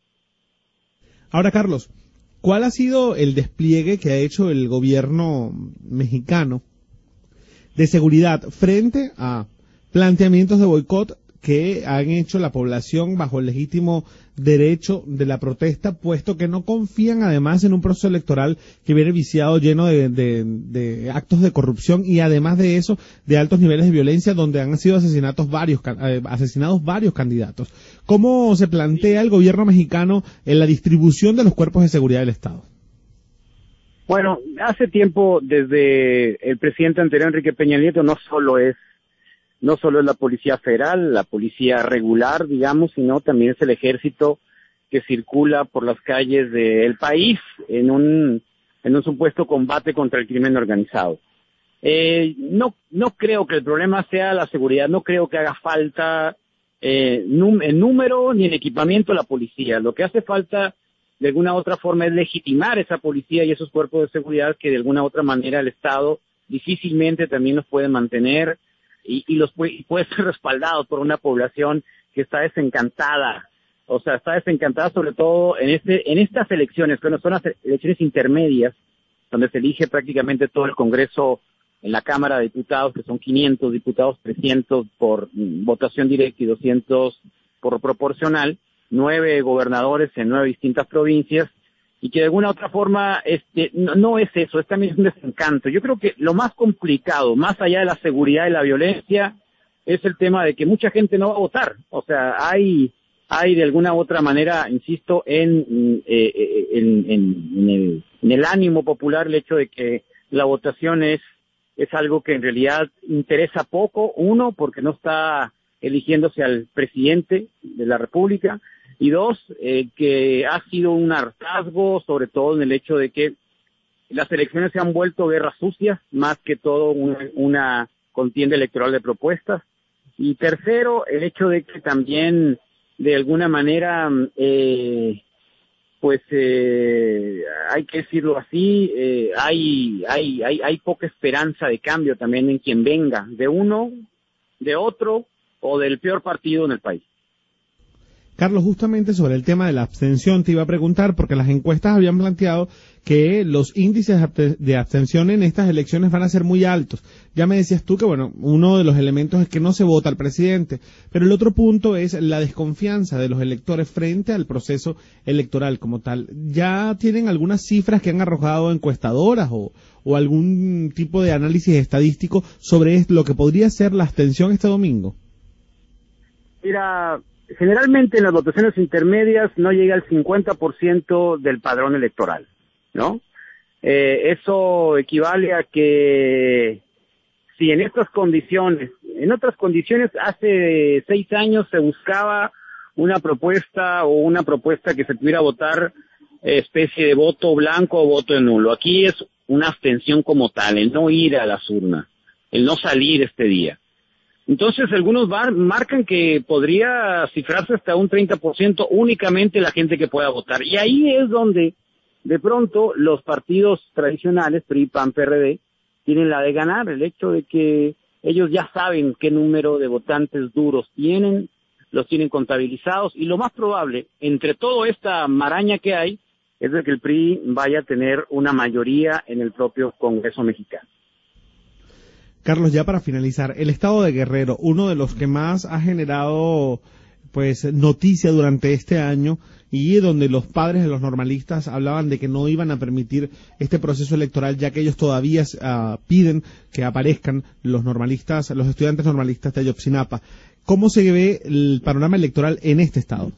Ahora, Carlos, ¿cuál ha sido el despliegue que ha hecho el gobierno mexicano de seguridad frente a planteamientos de boicot que han hecho la población bajo el legítimo derecho de la protesta, puesto que no confían además en un proceso electoral que viene viciado, lleno de actos de corrupción y además de eso, de altos niveles de violencia, donde han sido asesinados varios candidatos? ¿Cómo se plantea el gobierno mexicano en la distribución de los cuerpos de seguridad del Estado? Bueno, hace tiempo, desde el presidente anterior, Enrique Peña Nieto, no solo es la policía federal, la policía regular, digamos, sino también es el ejército que circula por las calles del país en un supuesto combate contra el crimen organizado. No creo que el problema sea la seguridad, no creo que haga falta en número ni en equipamiento la policía. Lo que hace falta de alguna u otra forma es legitimar esa policía y esos cuerpos de seguridad que de alguna u otra manera el Estado difícilmente también los puede mantener y puede ser respaldado por una población que está desencantada. O sea, está desencantada sobre todo en estas elecciones, que no son las elecciones intermedias, donde se elige prácticamente todo el Congreso en la Cámara de Diputados, que son 500 diputados, 300 por votación directa y 200 por proporcional, 9 gobernadores en 9 distintas provincias, y que de alguna otra forma no es eso, es también un desencanto. Yo creo que lo más complicado, más allá de la seguridad y la violencia, es el tema de que mucha gente no va a votar. O sea, hay de alguna u otra manera, insisto, en el ánimo popular el hecho de que la votación es algo que en realidad interesa poco, uno, porque no está eligiéndose al presidente de la República, y dos, que ha sido un hartazgo, sobre todo en el hecho de que las elecciones se han vuelto guerras sucias, más que todo una contienda electoral de propuestas. Y tercero, el hecho de que también, de alguna manera, hay que decirlo así, hay poca esperanza de cambio también en quien venga, de uno, de otro, o del peor partido en el país. Carlos, justamente sobre el tema de la abstención te iba a preguntar, porque las encuestas habían planteado que los índices de abstención en estas elecciones van a ser muy altos. Ya me decías tú que, uno de los elementos es que no se vota al presidente, pero el otro punto es la desconfianza de los electores frente al proceso electoral como tal. ¿Ya tienen algunas cifras que han arrojado encuestadoras o algún tipo de análisis estadístico sobre lo que podría ser la abstención este domingo? Mira, generalmente en las votaciones intermedias no llega al 50% del padrón electoral, ¿no? Eso equivale a que si en estas condiciones, en otras condiciones hace 6 años se buscaba una propuesta que se pudiera votar especie de voto blanco o voto nulo. Aquí es una abstención como tal, el no ir a las urnas, el no salir este día. Entonces, algunos marcan que podría cifrarse hasta un 30% únicamente la gente que pueda votar. Y ahí es donde de pronto los partidos tradicionales, PRI, PAN, PRD, tienen la de ganar, el hecho de que ellos ya saben qué número de votantes duros tienen, los tienen contabilizados, y lo más probable, entre toda esta maraña que hay, es de que el PRI vaya a tener una mayoría en el propio Congreso mexicano. Carlos, ya para finalizar, el estado de Guerrero, uno de los que más ha generado pues noticia durante este año, y donde los padres de los normalistas hablaban de que no iban a permitir este proceso electoral, ya que ellos todavía piden que aparezcan los normalistas, los estudiantes normalistas de Ayotzinapa. ¿Cómo se ve el panorama electoral en este estado?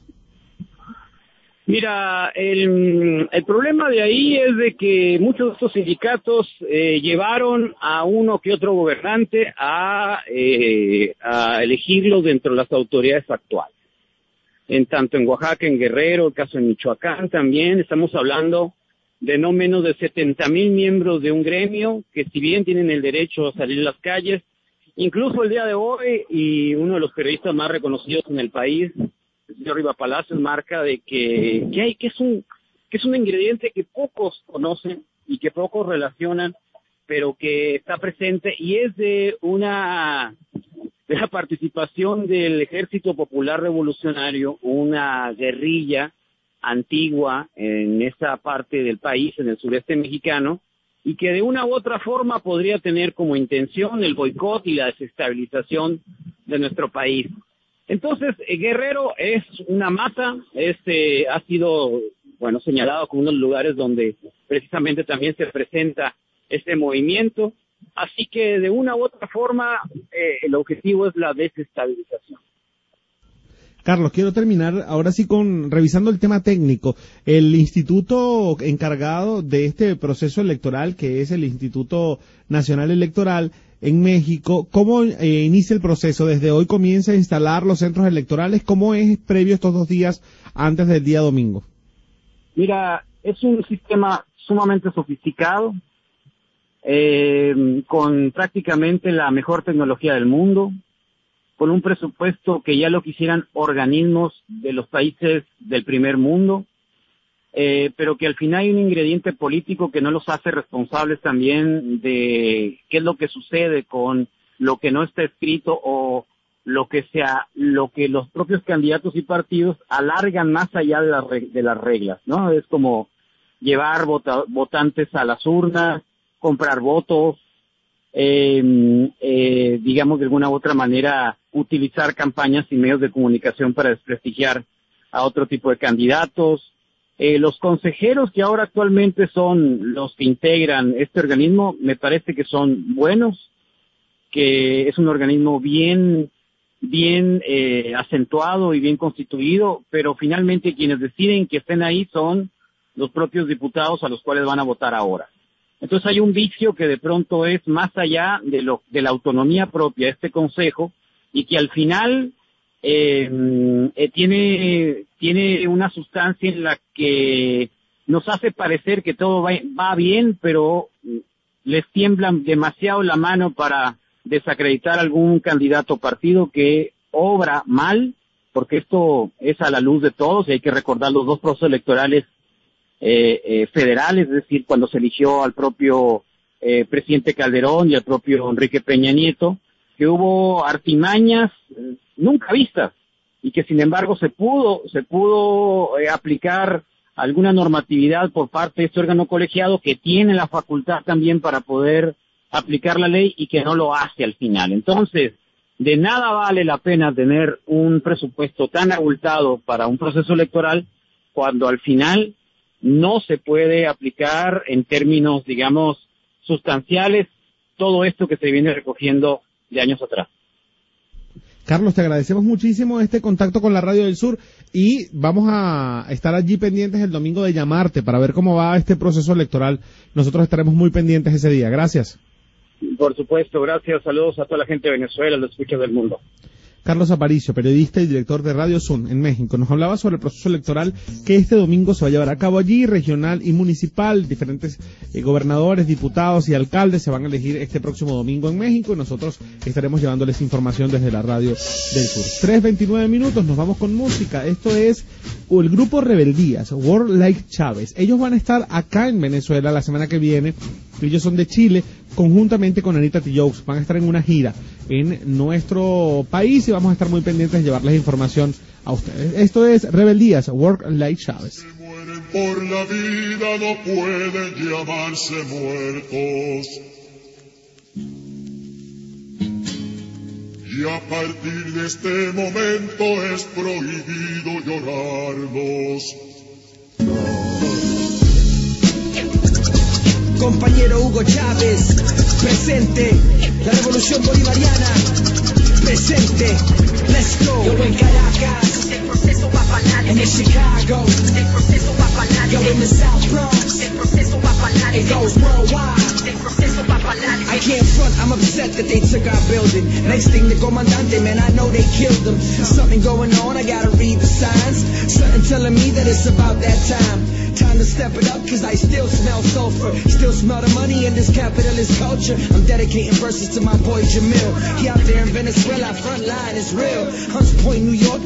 Mira, el problema de ahí es de que muchos de estos sindicatos llevaron a uno que otro gobernante a elegirlos dentro de las autoridades actuales. Tanto en Oaxaca, en Guerrero, el caso de Michoacán también, estamos hablando de no menos de 70,000 miembros de un gremio que, si bien tienen el derecho a salir a las calles, incluso el día de hoy, y uno de los periodistas más reconocidos en el país, el señor Riva Palacios, marca de que es un ingrediente que pocos conocen y que pocos relacionan, pero que está presente, y es de la participación del Ejército Popular Revolucionario, una guerrilla antigua en esa parte del país, en el sureste mexicano, y que de una u otra forma podría tener como intención el boicot y la desestabilización de nuestro país. Entonces, Guerrero es una mata, ha sido, señalado como uno de los lugares donde precisamente también se presenta este movimiento. Así que de una u otra forma el objetivo es la desestabilización. Carlos, quiero terminar ahora sí revisando el tema técnico. El instituto encargado de este proceso electoral, que es el Instituto Nacional Electoral en México, ¿cómo inicia el proceso? ¿Desde hoy comienza a instalar los centros electorales? ¿Cómo es previo estos 2 días antes del día domingo? Mira, es un sistema sumamente sofisticado, con prácticamente la mejor tecnología del mundo, con un presupuesto que ya lo quisieran organismos de los países del primer mundo, pero que al final hay un ingrediente político que no los hace responsables también de qué es lo que sucede con lo que no está escrito o lo que los propios candidatos y partidos alargan más allá de las reglas, ¿no? Es como llevar votantes a las urnas, comprar votos, digamos de alguna u otra manera utilizar campañas y medios de comunicación para desprestigiar a otro tipo de candidatos. Los consejeros que ahora actualmente son los que integran este organismo, me parece que son buenos, que es un organismo bien acentuado y bien constituido, pero finalmente quienes deciden que estén ahí son los propios diputados a los cuales van a votar ahora. Entonces hay un vicio que de pronto es más allá de la autonomía propia de este consejo, y que al final tiene una sustancia en la que nos hace parecer que todo va bien, pero les tiemblan demasiado la mano para desacreditar algún candidato o partido que obra mal, porque esto es a la luz de todos, y hay que recordar los 2 procesos electorales federales, es decir, cuando se eligió al propio presidente Calderón y al propio Enrique Peña Nieto, que hubo artimañas nunca vistas, y que sin embargo se pudo aplicar alguna normatividad por parte de este órgano colegiado que tiene la facultad también para poder aplicar la ley, y que no lo hace al final. Entonces, de nada vale la pena tener un presupuesto tan abultado para un proceso electoral cuando al final no se puede aplicar en términos, digamos, sustanciales todo esto que se viene recogiendo de años atrás. Carlos, te agradecemos muchísimo este contacto con la Radio del Sur, y vamos a estar allí pendientes el domingo de llamarte para ver cómo va este proceso electoral. Nosotros estaremos muy pendientes ese día. Gracias. Por supuesto, gracias. Saludos a toda la gente de Venezuela, los escuchas del mundo. Carlos Aparicio, periodista y director de Radio Sun en México. Nos hablaba sobre el proceso electoral que este domingo se va a llevar a cabo allí, regional y municipal. Diferentes gobernadores, diputados y alcaldes se van a elegir este próximo domingo en México y nosotros estaremos llevándoles información desde la Radio del Sur. 3:29 minutos, nos vamos con música. Esto es el grupo Rebeldías, World Like Chávez. Ellos van a estar acá en Venezuela la semana que viene. Ellos son de Chile, conjuntamente con Anita Tijoux. Van a estar en una gira en nuestro país y vamos a estar muy pendientes de llevarles información a ustedes. Esto es Rebeldías, Work Like Chávez. Por la vida no pueden llamarse muertos. Y a partir de este momento es prohibido llorarlos. Compañero Hugo Chávez, presente, la revolución bolivariana, presente, let's go. Yo en Caracas, el proceso va para adelante. En Chicago, el proceso va para adelante. Yo en the South Bronx, el proceso va para adelante. It goes worldwide, el proceso va para adelante. I can't front, I'm upset that they took our building. Next thing the comandante, man, I know they killed them. Something going on, I gotta read the signs. Something telling me that it's about that time. Time to step it up, cause I still smell sulfur. Still smell the money in this capitalist culture. I'm dedicating verses to my boy Jamil. He out there in Venezuela, front line is real. Hunts Point, New York,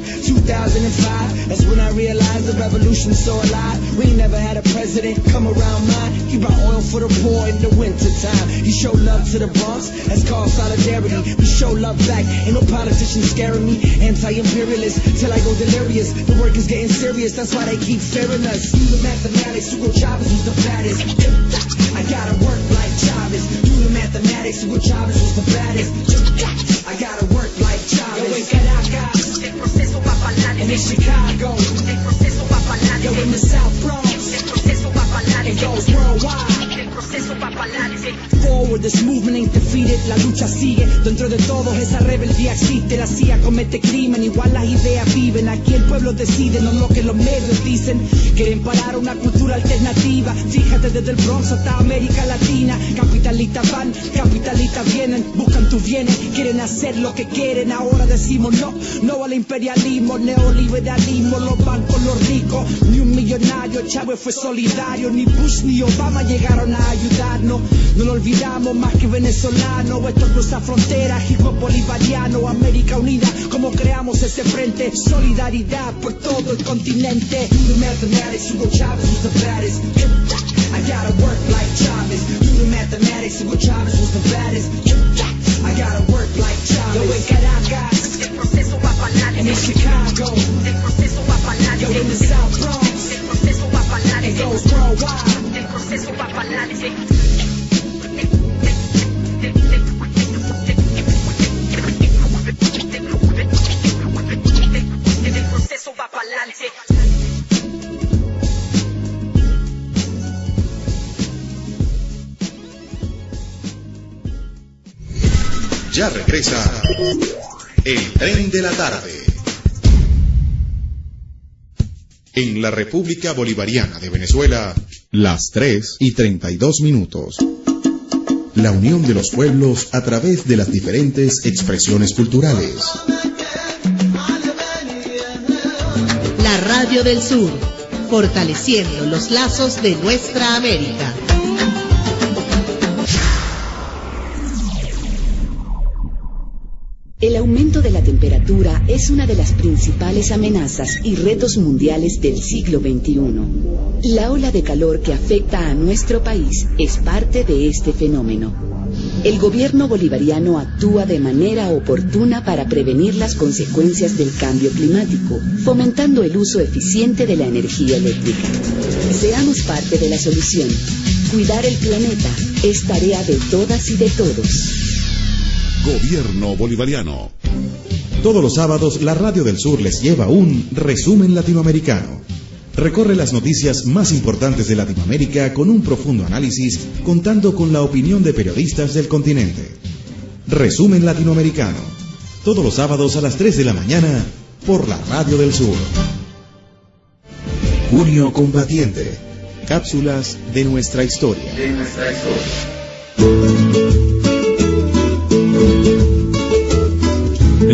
2005. That's when I realized the revolution's so alive. We ain't never had a president come around mine. He brought oil for the poor in the winter time. He showed love to the Bronx, that's called solidarity. We show love back, ain't no politician scaring me. Anti-imperialist, till I go delirious. The work is getting serious, that's why they keep fearing us. Do the mathematics, Hugo Chavez was the baddest. I gotta work like Chavez. Do the mathematics, Hugo Chavez was the baddest. I gotta work like Chavez. Yo en Caracas, el proceso va para adelante. And in Chicago, el proceso va para adelante. Yo in the South Bronx, el proceso va para adelante. It goes worldwide, el proceso va para adelante. Forward, this movement ain't defeated. La lucha sigue, dentro de todos esa rebeldía existe. La CIA comete crimen, igual las ideas viven. Aquí el pueblo decide, no lo que los medios dicen. Quieren parar una cultura alternativa. Fíjate desde el Bronx hasta América Latina. Capitalistas van, capitalistas vienen. Buscan tus bienes, quieren hacer lo que quieren. Ahora decimos no, no al imperialismo. Neoliberalismo, los bancos, los ricos. Ni un millonario, Chávez fue solidario. Ni Bush ni Obama llegaron a ayudarnos. No lo olvidamos más que venezolanos. Esto cruza fronteras, hip hop bolivariano. América unida, como creamos ese frente. Solidaridad por todo el continente. Do the mathematics, Hugo Chavez was the baddest. I gotta work like Chavez. Do the mathematics, Hugo Chavez was the baddest. I gotta work like Chavez. Yo en Caracas, el proceso va para adelante. And in Chicago, el proceso va para adelante. Yo in the South Bronx, el proceso va para adelante. It goes worldwide, el proceso va para adelante. El proceso va para adelante. Ya regresa el tren de la tarde. En la República Bolivariana de Venezuela, las 3:32. La unión de los pueblos a través de las diferentes expresiones culturales. La Radio del Sur, fortaleciendo los lazos de nuestra América. El aumento de la temperatura es una de las principales amenazas y retos mundiales del siglo XXI. La ola de calor que afecta a nuestro país es parte de este fenómeno. El gobierno bolivariano actúa de manera oportuna para prevenir las consecuencias del cambio climático, fomentando el uso eficiente de la energía eléctrica. Seamos parte de la solución. Cuidar el planeta es tarea de todas y de todos. Gobierno Bolivariano. Todos los sábados la Radio del Sur les lleva un resumen latinoamericano. Recorre las noticias más importantes de Latinoamérica con un profundo análisis, contando con la opinión de periodistas del continente. Resumen latinoamericano. Todos los sábados a las 3 de la mañana por la Radio del Sur. Junio Combatiente. Cápsulas de nuestra historia.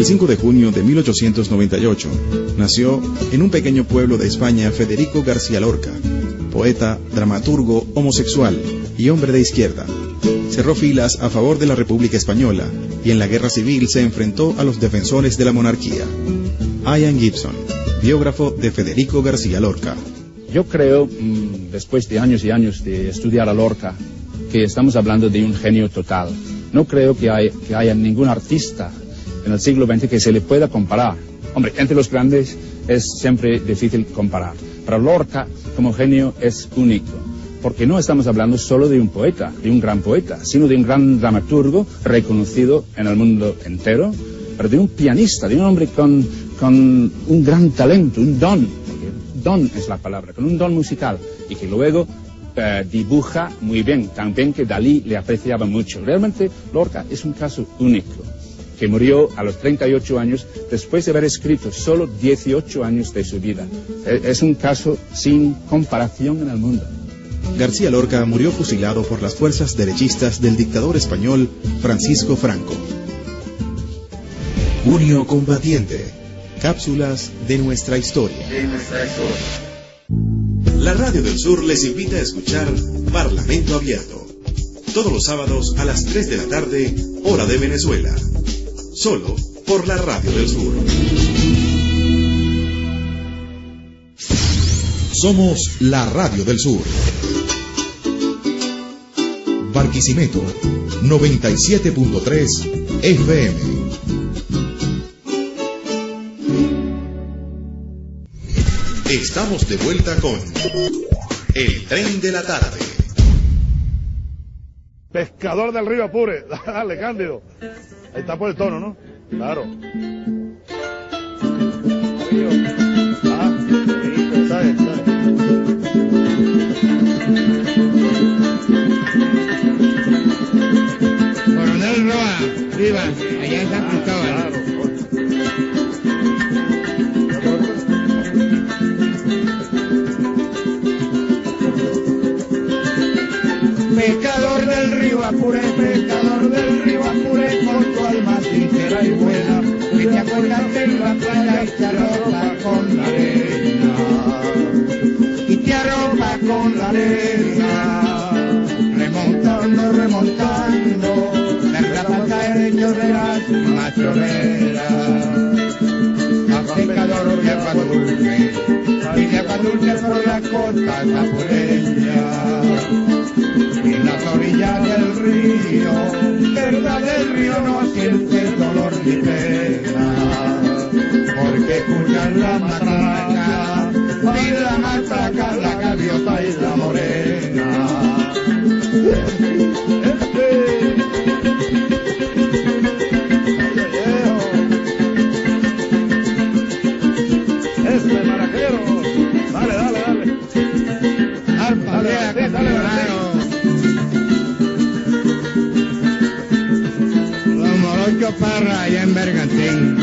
El 5 de junio de 1898 nació en un pequeño pueblo de España Federico García Lorca, poeta, dramaturgo, homosexual y hombre de izquierda. Cerró filas a favor de la República Española y en la Guerra Civil se enfrentó a los defensores de la monarquía. Ian Gibson, biógrafo de Federico García Lorca. Yo creo, después de años y años de estudiar a Lorca, que estamos hablando de un genio total. No creo que haya ningún artista en el siglo XX que se le pueda comparar. Hombre, entre los grandes es siempre difícil comparar, pero Lorca como genio es único, porque no estamos hablando solo de un poeta, de un gran poeta, sino de un gran dramaturgo reconocido en el mundo entero, pero de un pianista, de un hombre con un gran talento, un don, porque don es la palabra, con un don musical, y que luego dibuja muy bien, tan bien que Dalí le apreciaba mucho. Realmente Lorca es un caso único, que murió a los 38 años después de haber escrito solo 18 años de su vida. Es un caso sin comparación en el mundo. García Lorca murió fusilado por las fuerzas derechistas del dictador español Francisco Franco. Junio Combatiente. Cápsulas de nuestra historia. La Radio del Sur les invita a escuchar Parlamento Abierto, todos los sábados a las 3 de la tarde, hora de Venezuela, solo por la Radio del Sur. Somos la Radio del Sur. Barquisimeto, 97.3 FM. Estamos de vuelta con El Tren de la Tarde. Pescador del Río Apure. Dale, Cándido. Ahí está por el tono, ¿no? Claro. Coronel Roa, viva, allá en San Cristóbal. Pescador del río Apure, pescador del río Apure, con tu alma sincera y buena, que te acuerdas en la playa y te arropa con la arena, y te arropa con la arena, remontando, remontando, la pasajeros de las machoneras, a pescador de agua dulce, y de agua dulce por las costas apureñas. En las orillas del río, verdad del río no sientes dolor ni pena, porque escuchas la matraca, la gaviota y la morena. Este marajero, dale, dale, dale. Alfa, dale, dale. Morocho Parra, allá en Bergantín.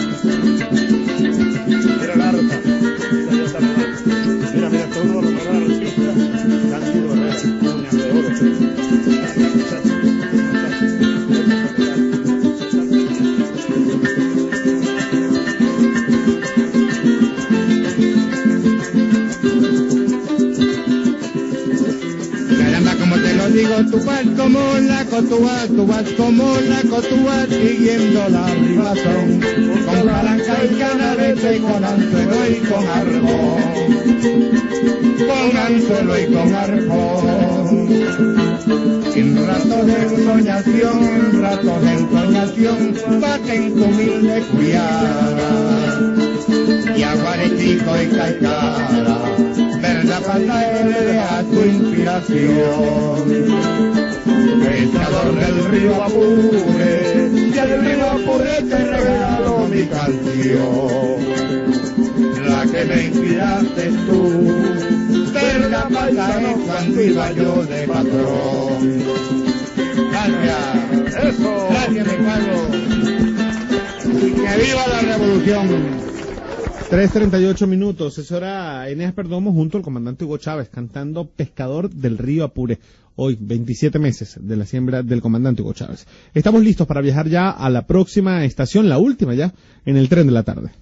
Mira la arpa. Mira, todo lo que va a la artista. Cándido Herrera, uñas de oro. Caramba, como te lo digo, tú vas como laco, tú vas como laco, tú vas siguiendo la ribazón, con palanca y canaleta y con anzuelo y con arpón, con anzuelo y con arpón. En ratos de ensoñación, baten tu humilde cuiara, y aguaretico y caicara, verdad para a tu inspiración. Pescador del río Apure, y al río Apure te regalo mi canción, la que me inspiraste tú, verdad para cuando iba yo de patrón. Gracias, eso, gracias mi Carlos, y que viva la revolución. 3:38 minutos. Es hora Eneas Perdomo junto al comandante Hugo Chávez cantando Pescador del Río Apure. Hoy, 27 meses de la siembra del comandante Hugo Chávez. Estamos listos para viajar ya a la próxima estación, la última ya, en el tren de la tarde.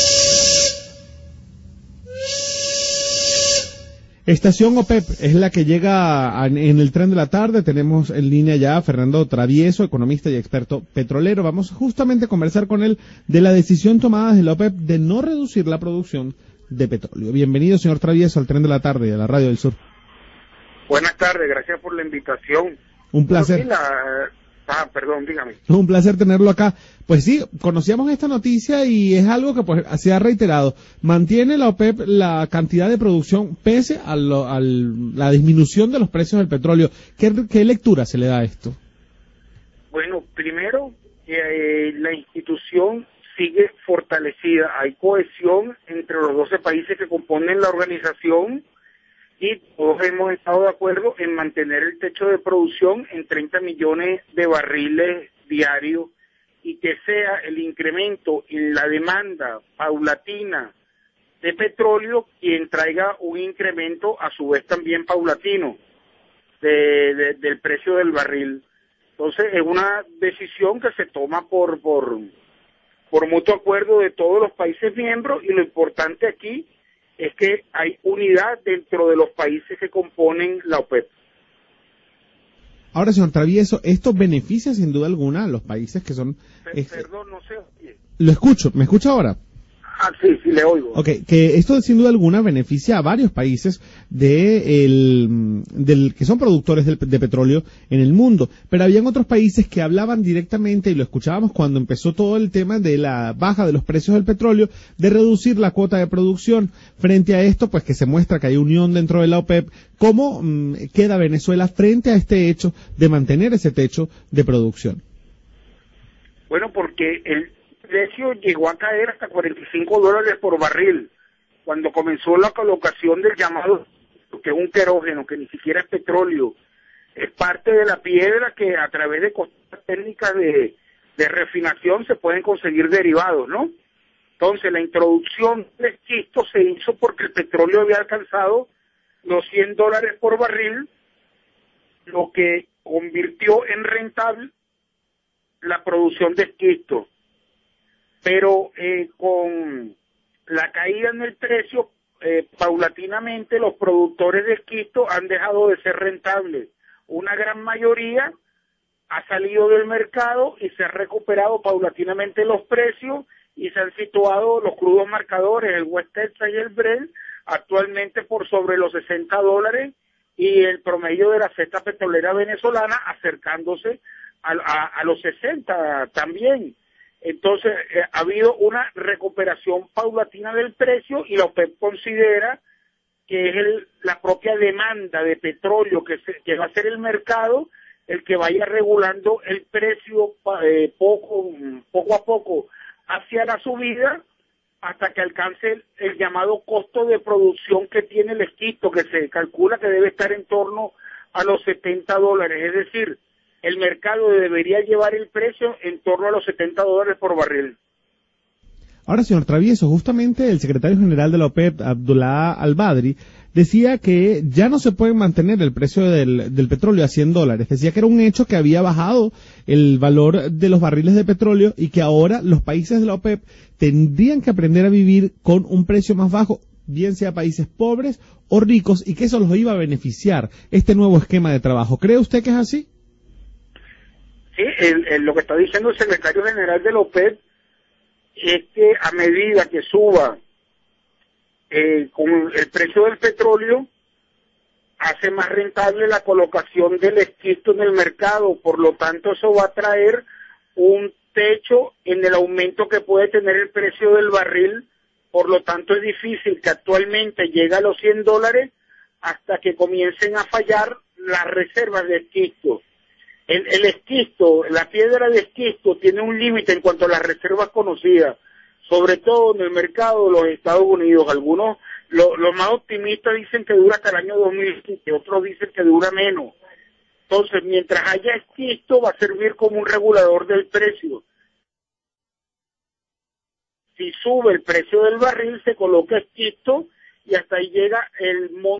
Estación OPEP es la que llega en el tren de la tarde. Tenemos en línea ya a Fernando Travieso, economista y experto petrolero. Vamos justamente a conversar con él de la decisión tomada de la OPEP de no reducir la producción de petróleo. Bienvenido, señor Travieso, al tren de la tarde y a la Radio del Sur. Buenas tardes, gracias por la invitación. Un placer. Perdón, dígame. Un placer tenerlo acá. Pues sí, conocíamos esta noticia y es algo que pues se ha reiterado. Mantiene la OPEP la cantidad de producción pese a la disminución de los precios del petróleo. ¿Qué lectura se le da a esto? Bueno, primero, la institución sigue fortalecida. Hay cohesión entre los 12 países que componen la organización y todos hemos estado de acuerdo en mantener el techo de producción en 30 millones de barriles diarios y que sea el incremento en la demanda paulatina de petróleo quien traiga un incremento a su vez también paulatino del precio del barril. Entonces es una decisión que se toma por mutuo acuerdo de todos los países miembros y lo importante aquí es que hay unidad dentro de los países que componen la OPEP. Ahora, señor Travieso, esto beneficia sin duda alguna a los países que son... Perdón, no sé. Lo escucho, ¿me escucha ahora? Sí, le oigo. Ok, que esto sin duda alguna beneficia a varios países que son productores de petróleo en el mundo, pero habían otros países que hablaban directamente, y lo escuchábamos cuando empezó todo el tema de la baja de los precios del petróleo, de reducir la cuota de producción. Frente a esto, pues que se muestra que hay unión dentro de la OPEP, ¿cómo queda Venezuela frente a este hecho de mantener ese techo de producción? Bueno, porque el precio llegó a caer hasta $45 por barril cuando comenzó la colocación del llamado, que es un querógeno, que ni siquiera es petróleo, es parte de la piedra que a través de cosas técnicas de refinación se pueden conseguir derivados, ¿no? Entonces la introducción del esquisto se hizo porque el petróleo había alcanzado los $100 por barril, lo que convirtió en rentable la producción de esquisto. Pero con la caída en el precio, paulatinamente los productores de esquisto han dejado de ser rentables. Una gran mayoría ha salido del mercado y se han recuperado paulatinamente los precios y se han situado los crudos marcadores, el West Texas y el Brent, actualmente por sobre los $60 y el promedio de la cesta petrolera venezolana acercándose a los 60 también. Entonces, ha habido una recuperación paulatina del precio y la OPEP considera que es la propia demanda de petróleo que va a ser el mercado el que vaya regulando el precio poco a poco hacia la subida hasta que alcance el llamado costo de producción que tiene el esquisto, que se calcula que debe estar en torno a los $70. Es decir, el mercado debería llevar el precio en torno a los $70 por barril. Ahora, señor Travieso, justamente el secretario general de la OPEP, Abdullah Al-Badri, decía que ya no se puede mantener el precio del petróleo a $100. Decía que era un hecho que había bajado el valor de los barriles de petróleo y que ahora los países de la OPEP tendrían que aprender a vivir con un precio más bajo, bien sea países pobres o ricos, y que eso los iba a beneficiar, este nuevo esquema de trabajo. ¿Cree usted que es así? Sí, lo que está diciendo el secretario general de la OPEP es que a medida que suba con el precio del petróleo, hace más rentable la colocación del esquisto en el mercado, por lo tanto eso va a traer un techo en el aumento que puede tener el precio del barril, por lo tanto es difícil que actualmente llegue a los $100 hasta que comiencen a fallar las reservas de esquisto. El esquisto, la piedra de esquisto tiene un límite en cuanto a las reservas conocidas, sobre todo en el mercado de los Estados Unidos. Algunos, los más optimistas dicen que dura hasta el año 2020, otros dicen que dura menos. Entonces, mientras haya esquisto, va a servir como un regulador del precio. Si sube el precio del barril, se coloca esquisto y hasta ahí llega el monto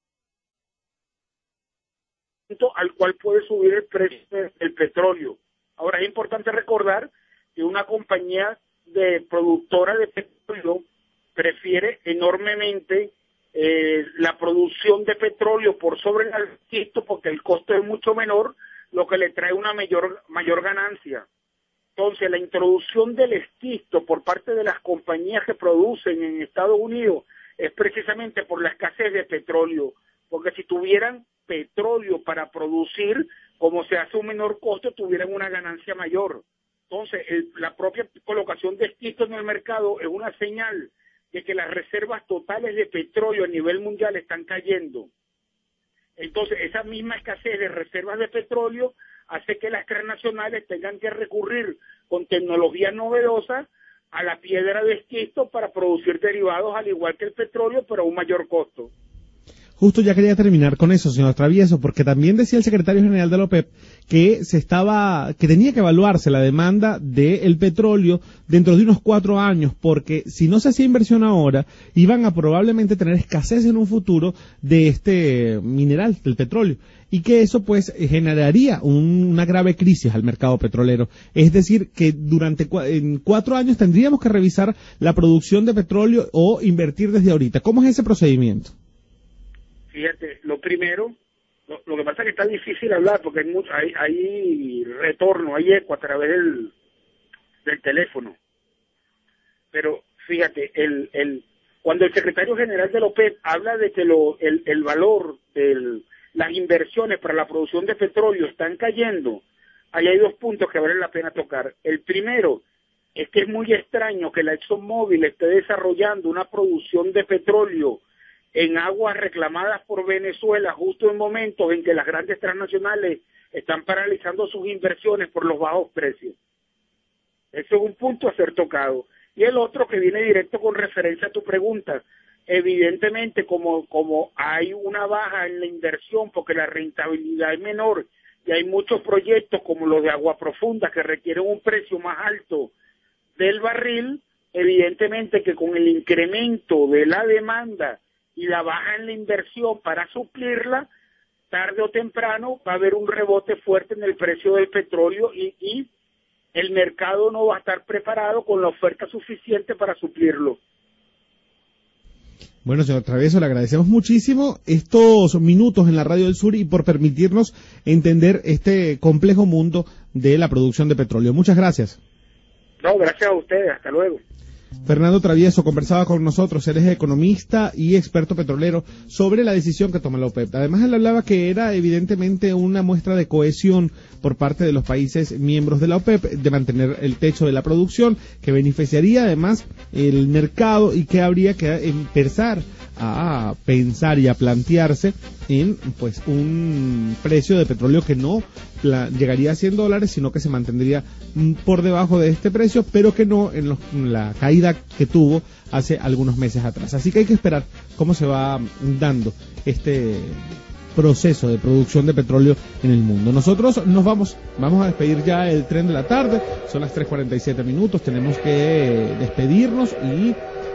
al cual puede subir el precio del petróleo. Ahora es importante recordar que una compañía de productora de petróleo prefiere enormemente la producción de petróleo por sobre el esquisto porque el costo es mucho menor, lo que le trae una mayor ganancia. Entonces, la introducción del esquisto por parte de las compañías que producen en Estados Unidos es precisamente por la escasez de petróleo, porque si tuvieran petróleo para producir, como se hace un menor costo, tuvieran una ganancia mayor. Entonces, la propia colocación de esquisto en el mercado es una señal de que las reservas totales de petróleo a nivel mundial están cayendo. Entonces, esa misma escasez de reservas de petróleo hace que las transnacionales tengan que recurrir con tecnología novedosa a la piedra de esquisto para producir derivados al igual que el petróleo, pero a un mayor costo. Justo ya quería terminar con eso, señor Travieso, porque también decía el secretario general de la OPEP que tenía que evaluarse la demanda del petróleo dentro de unos 4 años, porque si no se hacía inversión ahora, iban a probablemente tener escasez en un futuro de este mineral, del petróleo, y que eso pues generaría una grave crisis al mercado petrolero. Es decir, que en 4 años tendríamos que revisar la producción de petróleo o invertir desde ahorita. ¿Cómo es ese procedimiento? Fíjate, lo primero, lo que pasa es que está difícil hablar porque hay retorno, hay eco a través del teléfono. Pero fíjate, cuando el secretario general de la OPEP habla de que el valor de las inversiones para la producción de petróleo están cayendo, ahí hay 2 puntos que vale la pena tocar. El primero es que es muy extraño que la ExxonMobil esté desarrollando una producción de petróleo en aguas reclamadas por Venezuela justo en momentos en que las grandes transnacionales están paralizando sus inversiones por los bajos precios. Eso es un punto a ser tocado. Y el otro que viene directo con referencia a tu pregunta, evidentemente como hay una baja en la inversión porque la rentabilidad es menor y hay muchos proyectos como los de agua profunda que requieren un precio más alto del barril, evidentemente que con el incremento de la demanda y la baja en la inversión para suplirla, tarde o temprano va a haber un rebote fuerte en el precio del petróleo y el mercado no va a estar preparado con la oferta suficiente para suplirlo. Bueno, señor Travieso, le agradecemos muchísimo estos minutos en la Radio del Sur y por permitirnos entender este complejo mundo de la producción de petróleo. Muchas gracias. No, gracias a ustedes. Hasta luego. Fernando Travieso conversaba con nosotros, él es economista y experto petrolero, sobre la decisión que toma la OPEP. Además, él hablaba que era evidentemente una muestra de cohesión por parte de los países miembros de la OPEP, de mantener el techo de la producción, que beneficiaría además el mercado y que habría que empezar a pensar y a plantearse en pues un precio de petróleo que no llegaría a $100, sino que se mantendría por debajo de este precio, pero que no en la caída que tuvo hace algunos meses atrás. Así que hay que esperar cómo se va dando este proceso de producción de petróleo en el mundo. Nosotros nos vamos a despedir ya el tren de la tarde, son las 3:47, tenemos que despedirnos y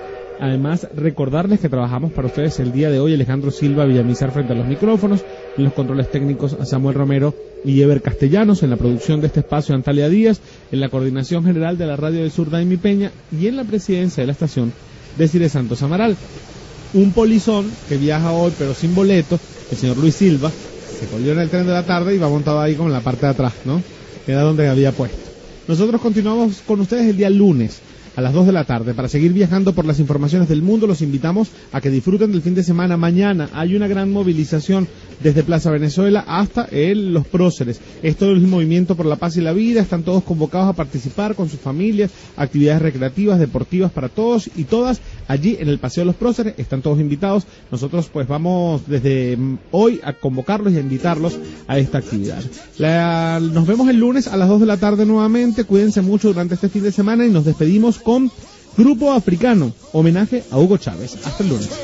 además recordarles que trabajamos para ustedes el día de hoy Alejandro Silva Villamizar frente a los micrófonos, en los controles técnicos Samuel Romero y Ever Castellanos, en la producción de este espacio Antalia Díaz, en la coordinación general de la Radio del Sur Daimi Peña y en la presidencia de la estación Desiree Santos Amaral. Un polizón que viaja hoy pero sin boleto, el señor Luis Silva, se colgó en el tren de la tarde y va montado ahí como en la parte de atrás, ¿no? Que era donde había puesto. Nosotros continuamos con ustedes el día lunes a las 2 de la tarde. Para seguir viajando por las informaciones del mundo, los invitamos a que disfruten del fin de semana. Mañana hay una gran movilización desde Plaza Venezuela hasta Los Próceres. Esto es el Movimiento por la Paz y la Vida. Están todos convocados a participar con sus familias, actividades recreativas, deportivas para todos y todas. Allí en el Paseo de los Próceres están todos invitados. Nosotros pues vamos desde hoy a convocarlos y a invitarlos a esta actividad. Nos vemos el lunes a las 2 de la tarde nuevamente. Cuídense mucho durante este fin de semana y nos despedimos con Grupo Africano, homenaje a Hugo Chávez. Hasta el lunes.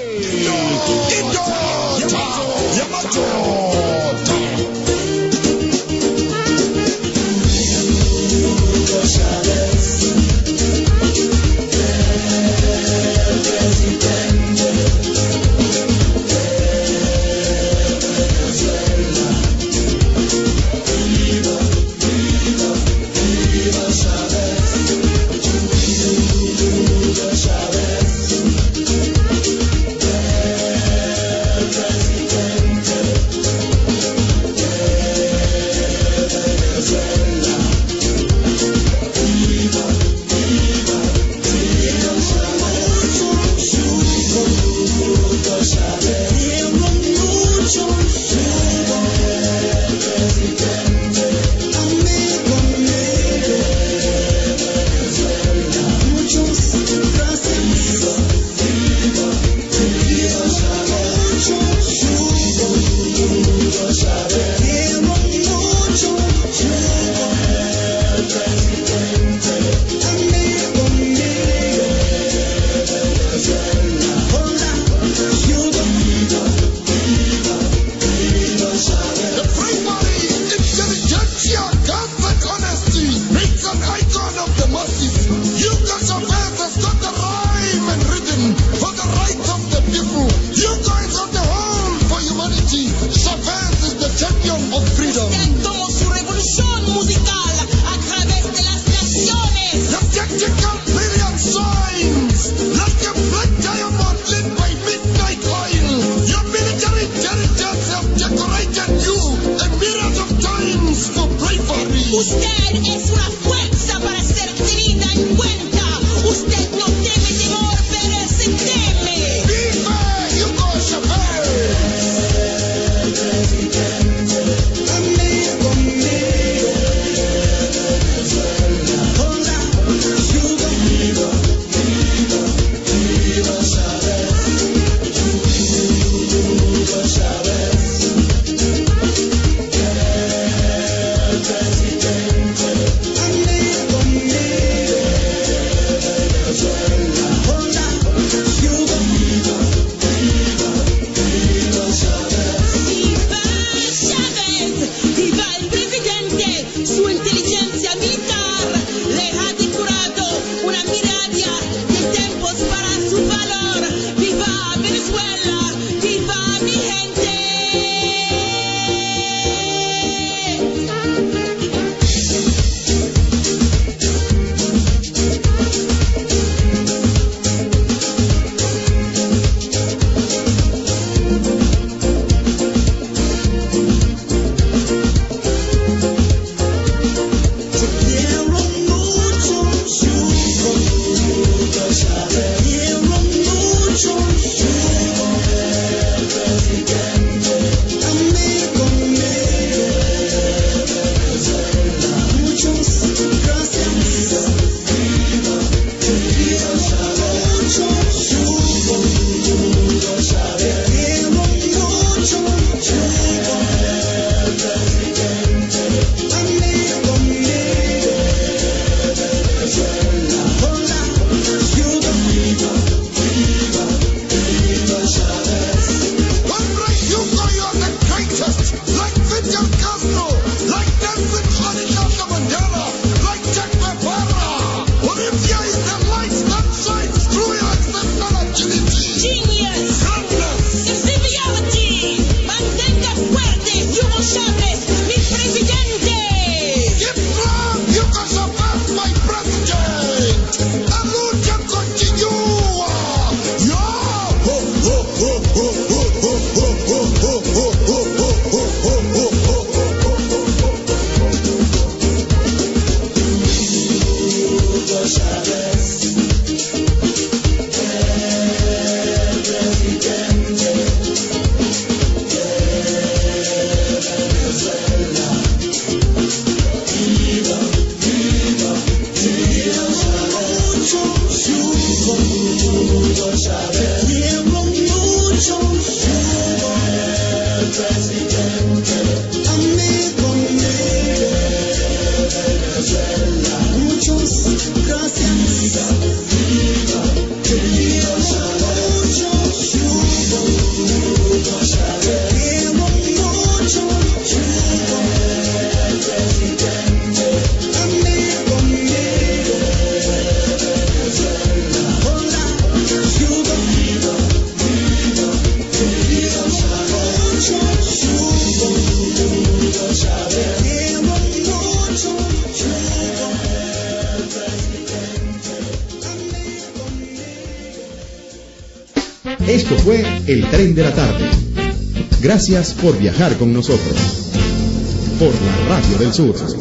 mujer es una fuerza para ser tenida en cuenta. Usted no teme temor, pero se teme. ¡Viva Hugo Chávez! Amigo mío, hola, Hugo, viva Chávez, Hugo Chávez. Esto fue El Tren de la Tarde. Gracias por viajar con nosotros. Por la Radio del Sur.